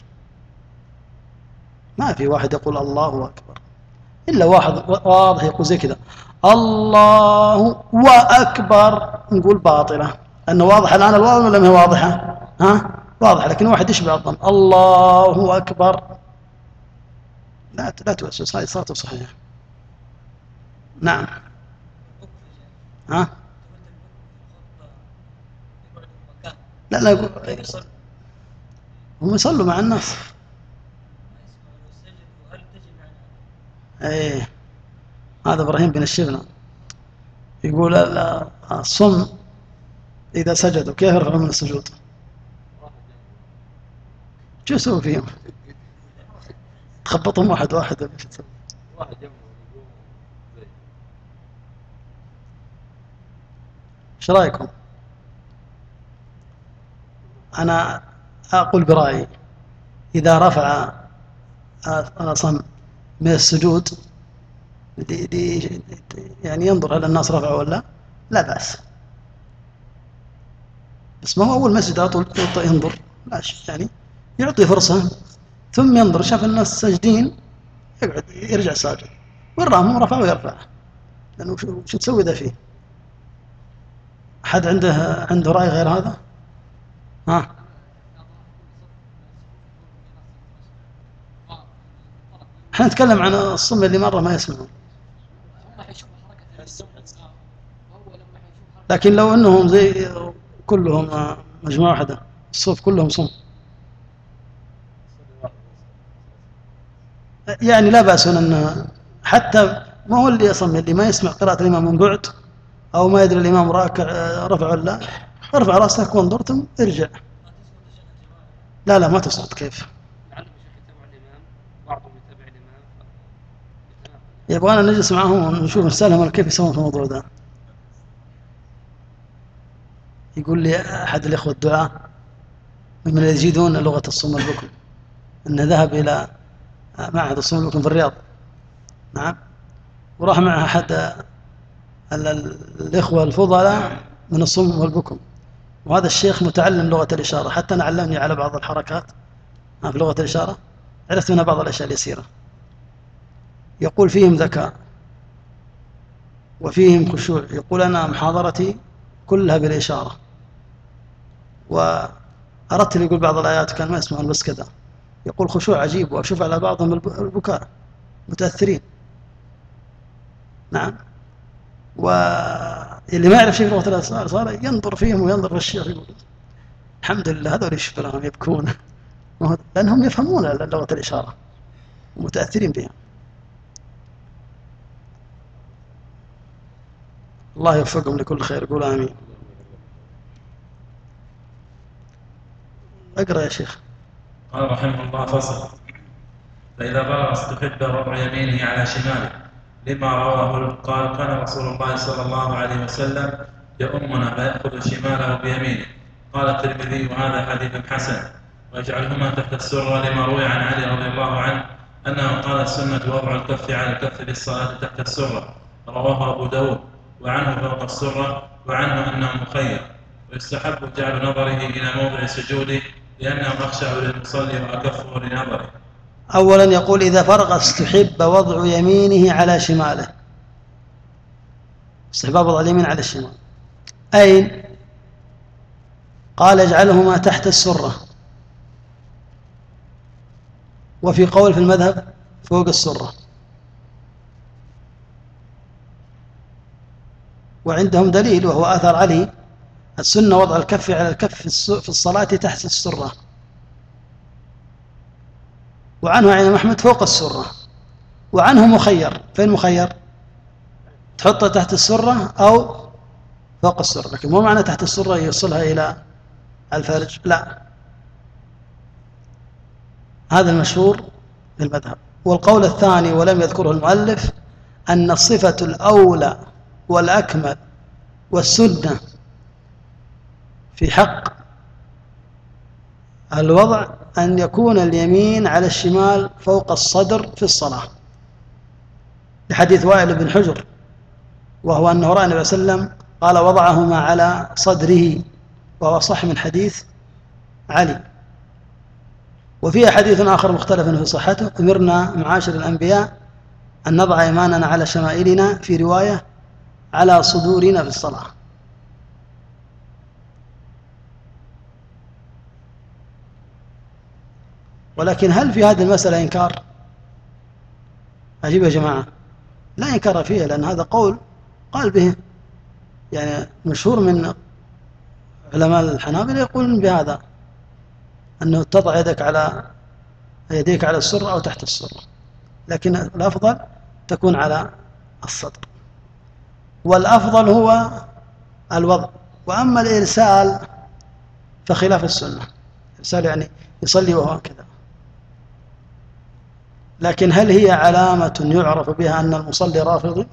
ما في واحد يقول الله أكبر إلا واحد واضح يقول زي كذا الله وأكبر، نقول باطلة، أنه واضح الآن الواو ولا ما هي واضحة؟ ها واضح، لكن واحد يشبع الظن الله أكبر، لا لا توسوس، هذه صلاته صحيحة. نعم. ها؟ لا لا يقول هم يصلوا مع الناس. ايه هذا ابراهيم بن الشبنة يقول الصم اذا سجدوا كيف يرفعون من السجود؟ شو يسوي فيهم؟ تخبطهم واحد واحد ولا شو تسوي؟ ايش رايكم؟ انا اقول برايي اذا رفع صم من السجود دي دي يعني ينظر هل الناس رفعوا ولا لا بأس، بس ما هو أول مسجد على طول ينظر، لا يعني يعطي فرصة ثم ينظر، شاف الناس ساجدين يقعد يرجع ساجد، وين راهم رفعوا يرفع، لأنه شو, شو تسوي ذا فيه؟ أحد عنده عنده رأي غير هذا؟ ها؟ احنا نتكلم عن الصم اللي مرة ما يسمعون، لكن لو انهم زي كلهم مجموعة واحدة الصوف كلهم صم يعني لا بأس ان حتى ما هو اللي يصم، اللي ما يسمع قراءة الإمام من بعد أو ما يدري الإمام راكع رفع ولا ارفع رأسك وانظر ثم ارجع. لا لا ما تصعد كيف؟ يبغانا نجلس معهم ونشوف نسألهم كيف يسوون في الموضوع ده. يقول لي أحد الإخوة الدعاء ممن يجيدون لغة الصم البكم أنه ذهب إلى معهد الصم البكم في الرياض، نعم، وراح معه أحد الإخوة الفضلاء من الصم والبكم، وهذا الشيخ متعلم لغة الإشارة، حتى أنا علمني على بعض الحركات في لغة الإشارة، عرفت منها بعض الأشياء اليسيرة. يقول فيهم ذكاء وفيهم خشوع، يقول أنا محاضرتي كلها بالإشارة، وأردت لي يقول بعض الآيات كان ما يسمعون بس كذا، يقول خشوع عجيب، وأشوف على بعضهم البكاء متأثرين. نعم. واللي ما يعرف شيء في لغة الإشارة صار ينظر فيهم وينظر في الشيخ يقول الحمد لله هذول ايش بلاهم يبكون لأنهم يفهمون لغة الإشارة ومتأثرين بها. الله يوفقهم لكل خير، يقول آمين. اقرأ يا شيخ. قال رحمه الله فصل: فإذا بلغ استحب وضع يمينه على شماله، لما رواه قال كان رسول الله صلى الله عليه وسلم يؤمنا فيأخذ شماله بيمينه. قال الترمذي وهذا حديث حسن. ويجعلهما تحت السرة، لما روي عن علي رضي الله عنه أنه قال السنة وضع الكف على الكف للصلاة تحت السرة، رواه أبو داود. وعنه فوق السرة، وعنه أنه مخير، ويستحب جعل نظره إلى موضع سجوده لأنه أخشع للمصلي وأكفه لنظره. أولا يقول إذا فرغ استحب وضع يمينه على شماله، استحباب وضع اليمين على الشمال. أين؟ قال اجعلهما تحت السرة، وفي قول في المذهب فوق السرة، وعندهم دليل وهو آثار علي السنة وضع الكف على الكف في الصلاة تحت السرة، وعنه عن أحمد فوق السرة، وعنه مخير. فين مخير؟ تحطه تحت السرة أو فوق السرة، لكن مو معنى تحت السرة يوصلها إلى الفرج، لا، هذا المشهور في المذهب. والقول الثاني ولم يذكره المؤلف أن الصفة الأولى والأكمل والسنة في حق الوضع أن يكون اليمين على الشمال فوق الصدر في الصلاة، لحديث وائل بن حجر، وهو أنه رأى النبي صلى الله عليه وسلم قال وضعهما على صدره، وهو صح من حديث علي. وفي حديث آخر مختلف في صحته: أمرنا معاشر الأنبياء أن نضع أيماننا على شمائلنا، في رواية على صدورنا في الصلاة. ولكن هل في هذه المسألة إنكار؟ عجيب يا جماعة، لا إنكار فيها، لأن هذا قول قال به يعني مشهور من علماء الحنابلة يقولون بهذا، أنه تضع يدك على يديك على السرة أو تحت السرة، لكن الأفضل تكون على الصدر، والأفضل هو الوضع. وأما الإرسال فخلاف السنة، الإرسال يعني يصلي وهو كذا. لكن هل هي علامة يعرف بها أن المصلي رافضي؟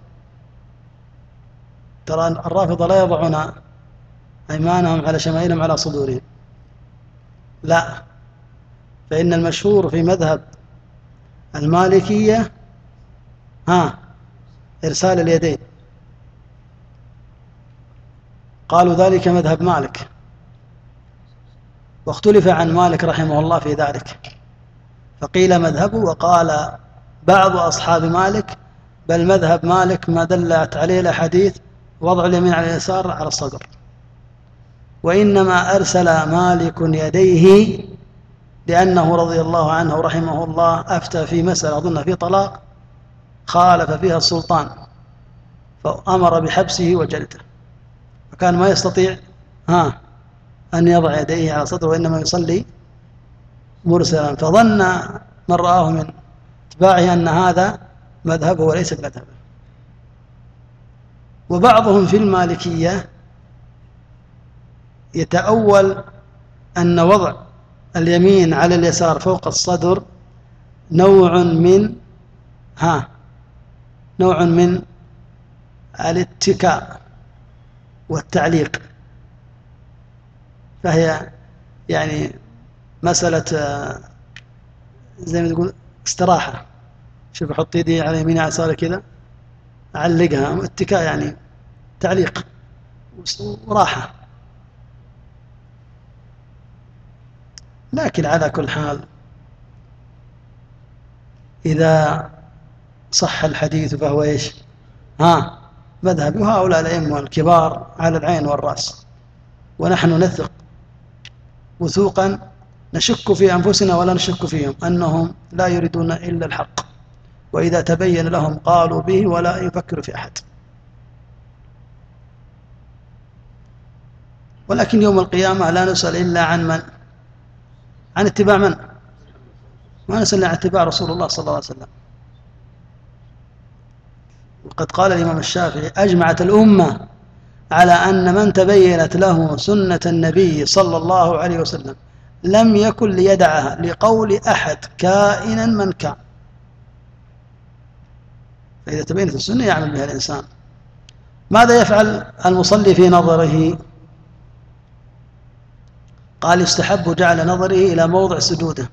ترى الرافضة لا يضعون أيمانهم على شمائلهم على صدورهم، لا، فإن المشهور في مذهب المالكية ها إرسال اليدين، قالوا ذلك مذهب مالك، واختلف عن مالك رحمه الله في ذلك، فقيل مذهبه، وقال بعض أصحاب مالك بل مذهب مالك ما دلت عليه الأحاديث وضع اليمين على اليسار على الصدر، وإنما أرسل مالك يديه لأنه رضي الله عنه رحمه الله أفتى في مسألة أظن في طلاق خالف فيها السلطان فأمر بحبسه وجلده، فكان ما يستطيع ها أن يضع يديه على صدره، وإنما يصلي مرسلا، فظن من رآه من اتباعه أن هذا مذهبه وليس مذهبه. وبعضهم في المالكية يتأول أن وضع اليمين على اليسار فوق الصدر نوع من ها نوع من الاتكاء والتعليق، فهي يعني مسألة زي ما تقول استراحة، شوف أحط يدي على يميني على يساري كذا أعلقها، اتكاء يعني تعليق وراحة. لكن على كل حال إذا صح الحديث فهو إيش؟ ها مذهب هؤلاء الأئمة الكبار على العين والرأس، ونحن نثق وثوقا نشك في أنفسنا ولا نشك فيهم أنهم لا يريدون إلا الحق، وإذا تبين لهم قالوا به ولا يفكر في أحد. ولكن يوم القيامة لا نسأل إلا عن من؟ عن اتباع من؟ ما نسأل عن اتباع رسول الله صلى الله عليه وسلم. وقد قال الإمام الشافعي أجمعت الأمة على أن من تبينت له سنة النبي صلى الله عليه وسلم لم يكن ليدعها لقول أحد كائنا من كان. فإذا تبينت السنة يعمل بها الإنسان. ماذا يفعل المصلي في نظره؟ قال يستحب جعل نظره إلى موضع سجوده.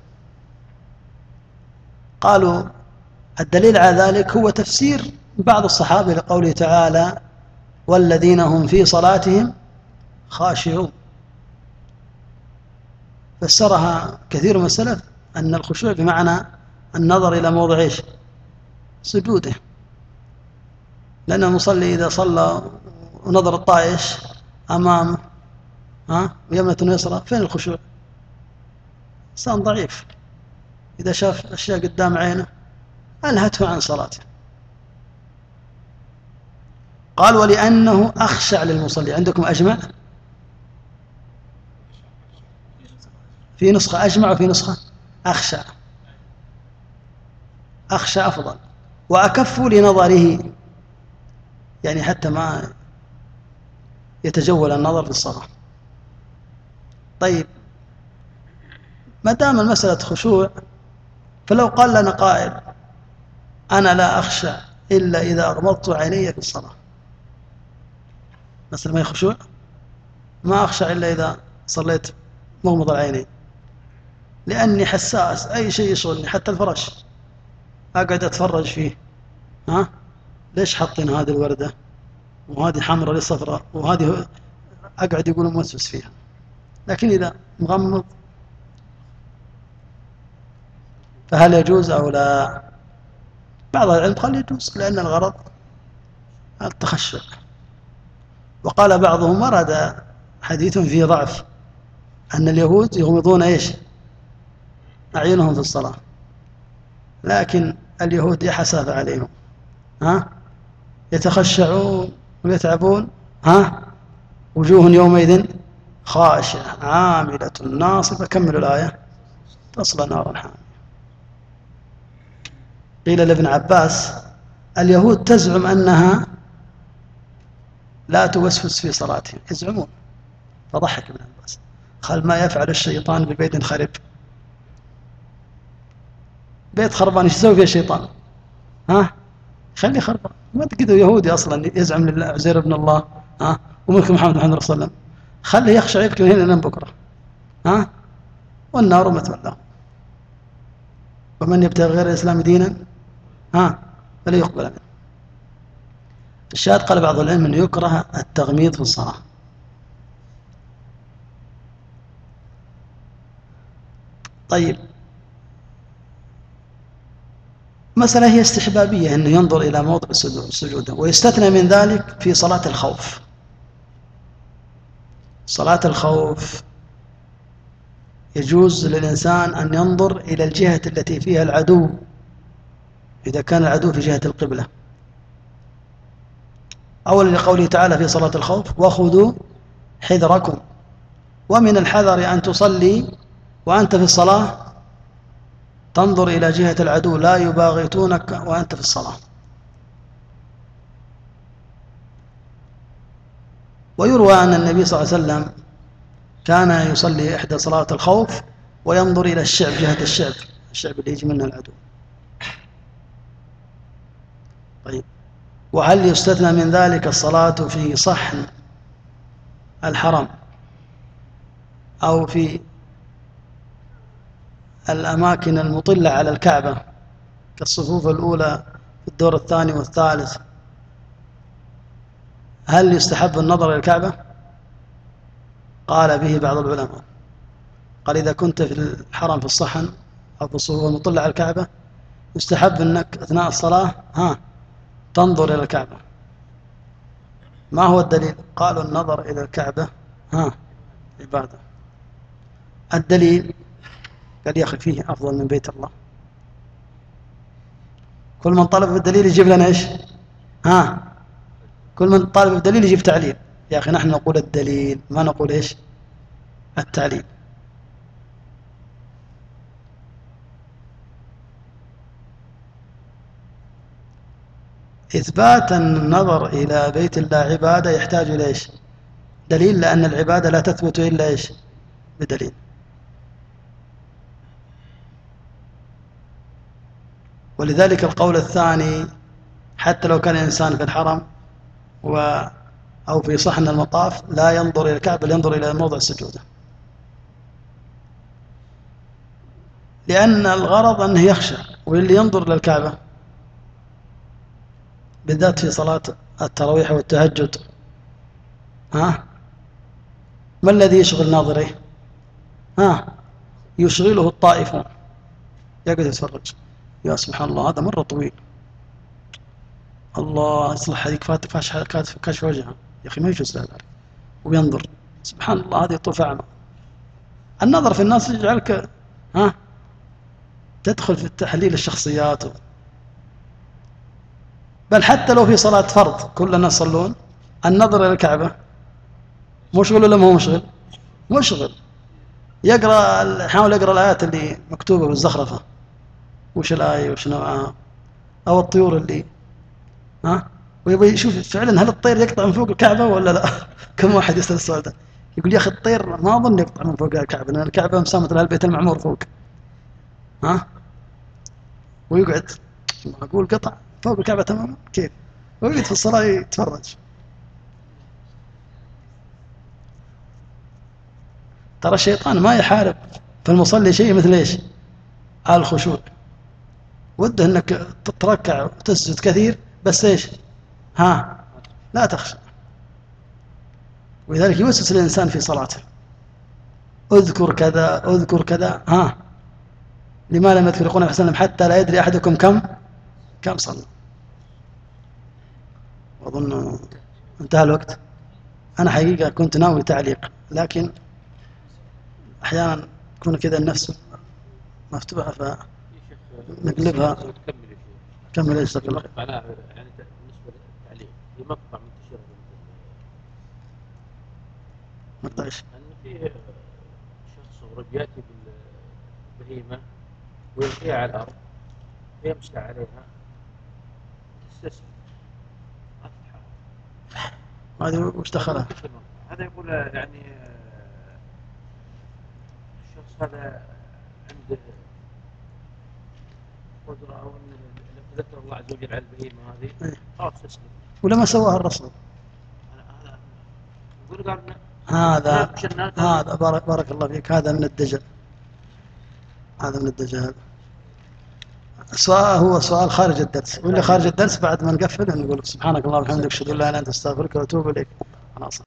قالوا الدليل على ذلك هو تفسير بعض الصحابة لقوله تعالى والذين هم في صلاتهم خاشعون، فسرها كثير من السلف أن الخشوع بمعنى النظر إلى موضع إيش؟ سجوده، لأن المصلي إذا صلى ونظر الطائش أمامه ها ويمنة يسرى فين الخشوع؟ إنسان ضعيف إذا شاف أشياء قدام عينه ألهته عن صلاته. قال ولأنه أخشع للمصلي. عندكم أجمع؟ في نسخة أجمع وفي نسخة أخشع. أخشع أفضل، وأكف لنظره، يعني حتى ما يتجول النظر في الصلاة. طيب ما دام المسألة خشوع، فلو قال لنا قائل أنا لا أخشع إلا إذا أغمضت عيني في الصلاة، مثل ما يخشوع ما أخشع إلا إذا صليت مغمض العينين، لأني حساس، أي شيء يشغلني حتى الفرش أقعد أتفرج فيه، ها ليش حاطين هذه الوردة وهذه حمراء لصفراء وهذه أقعد يقولون موسوس فيها. لكن إذا مغمض فهل يجوز أو لا؟ بعض العلم قال يجوز، لأن الغرض التخشع. وقال بعضهم ورد حديث فيه ضعف أن اليهود يغمضون إيش؟ أعينهم في الصلاة، لكن اليهود يحسف عليهم، ها يتخشعون ويتعبون، ها وجوه يومئذ خاشعة عاملة ناصبة. كملوا الآية. تصلى نارا حامية. قيل لابن عباس اليهود تزعم أنها لا توسوس في صلاتهم، يزعمون. فضحك ابن عباس قال ما يفعل الشيطان ببيت خرب. بيت خربان ايش يسوي فيه الشيطان؟ ها خلي خربان. ما تقدر يهودي اصلا يزعم لله عزير ابن الله، ها وملك محمد محمد رسول الله، خليه يخشع يبكي من هنا لين بكره، ها والنار مثوى له. ومن يبتغي غير الاسلام دينا ها فلا يقبل منه. الشاهد قال بعض العلم انه يكره التغميض في الصلاه. طيب مسألة هي استحبابية أنه ينظر إلى موضع السجود، ويستثنى من ذلك في صلاة الخوف. صلاة الخوف يجوز للإنسان أن ينظر إلى الجهة التي فيها العدو إذا كان العدو في جهة القبلة. أولا لقوله تعالى في صلاة الخوف وخذوا حذركم، ومن الحذر أن تصلي وأنت في الصلاة تنظر إلى جهة العدو لا يباغتونك وأنت في الصلاة. ويروى أن النبي صلى الله عليه وسلم كان يصلي إحدى صلاة الخوف وينظر إلى الشعب، جهة الشعب، الشعب اللي يجي منه العدو. طيب وهل يستثنى من ذلك الصلاة في صحن الحرم أو في الأماكن المطلة على الكعبة كالصفوف الأولى في الدور الثاني والثالث؟ هل يستحب النظر إلى الكعبة؟ قال به بعض العلماء، قال إذا كنت في الحرم في الصحن أو في الصفوف المطلة على الكعبة يستحب أنك أثناء الصلاة ها تنظر إلى الكعبة. ما هو الدليل؟ قالوا النظر إلى الكعبة ها عبادة. الدليل قال يا أخي فيه أفضل من بيت الله. كل من طلب بالدليل يجيب لنا إيش؟ ها كل من طالب بالدليل يجيب تعليل. يا أخي نحن نقول الدليل ما نقول إيش؟ التعليل. إثبات النظر إلى بيت الله عبادة يحتاج إلى إيش؟ دليل، لأن العبادة لا تثبت إلا إيش؟ بدليل. ولذلك القول الثاني حتى لو كان الإنسان في الحرم و أو في صحن المطاف لا ينظر إلى الكعبة بل ينظر إلى موضع سجوده، لأن الغرض أنه يخشى. واللي ينظر للكعبة بالذات في صلاة التراويح والتهجد ها ما الذي يشغل ناظريه؟ ها يشغله الطائفون، يقعد يتفرج يا سبحان الله هذا مرة طويل، الله يصلح هذيك فاتك كاشف وجهها يا أخي ما يجوز له ذلك، وينظر سبحان الله هذه طوف أعمى. النظر في الناس يجعلك ها تدخل في تحليل الشخصيات. بل حتى لو في صلاة فرض كل الناس يصلون النظر إلى الكعبة مشغل ولا ما هو مشغل؟ مشغل. يقرأ يحاول يقرأ الآيات اللي مكتوبة بالزخرفة، وش الآية وش نوعها، أو الطيور اللي ها ويبغى يشوف فعلا هل الطير يقطع من فوق الكعبة ولا لا. كم واحد يسأل السؤال ده يقول يا أخي الطير ما أظن يقطع من فوق الكعبة لأن الكعبة مسامة لها البيت المعمور فوق، ها ويقعد أقول قطع فوق الكعبة تماما كيف، ويقعد في الصلاة يتفرج. ترى الشيطان ما يحارب في المصلي شيء مثل إيش؟ الخشوع. وده أنك تتركع وتسجد كثير بس إيش؟ ها لا تخشى. ولذلك يوسوس الإنسان في صلاته اذكر كذا اذكر كذا، ها لما لم يذكر يقول النبي حتى لا يدري أحدكم كم كم صلى. وأظن انتهى الوقت. أنا حقيقة كنت ناوي تعليق لكن أحيانا تكون كذا النفس مفتوحة ف يا شيخ نقلبها. تكمل يا شيخ. كمل ايش في تقول؟ مقطع لا يعني بالنسبه للتعليق في مقطع منتشر مقطع ايش؟ ان في شخص غرب ياتي بالبهيمه ويلقيها على الارض فيمسح عليها تستسلم ما تتحرك. هذه وش دخلها؟ هذا يقول يعني الشخص هذا عنده قدرة أو أنه لم تذكر الله عز وجل على البهيمة هذه إيه. خلاص تسلم. ولا ما سواها الرسول؟ هذا يقول قال هذا مشنات هذا بارك, بارك الله فيك، هذا من الدجل، هذا من الدجل. السؤال هو سؤال خارج الدرس، واللي خارج الدرس بعد ما نقفل نقول سبحانك اللهم وبحمدك اشهد ان لا اله الا انت استغفرك واتوب اليك. خلاص.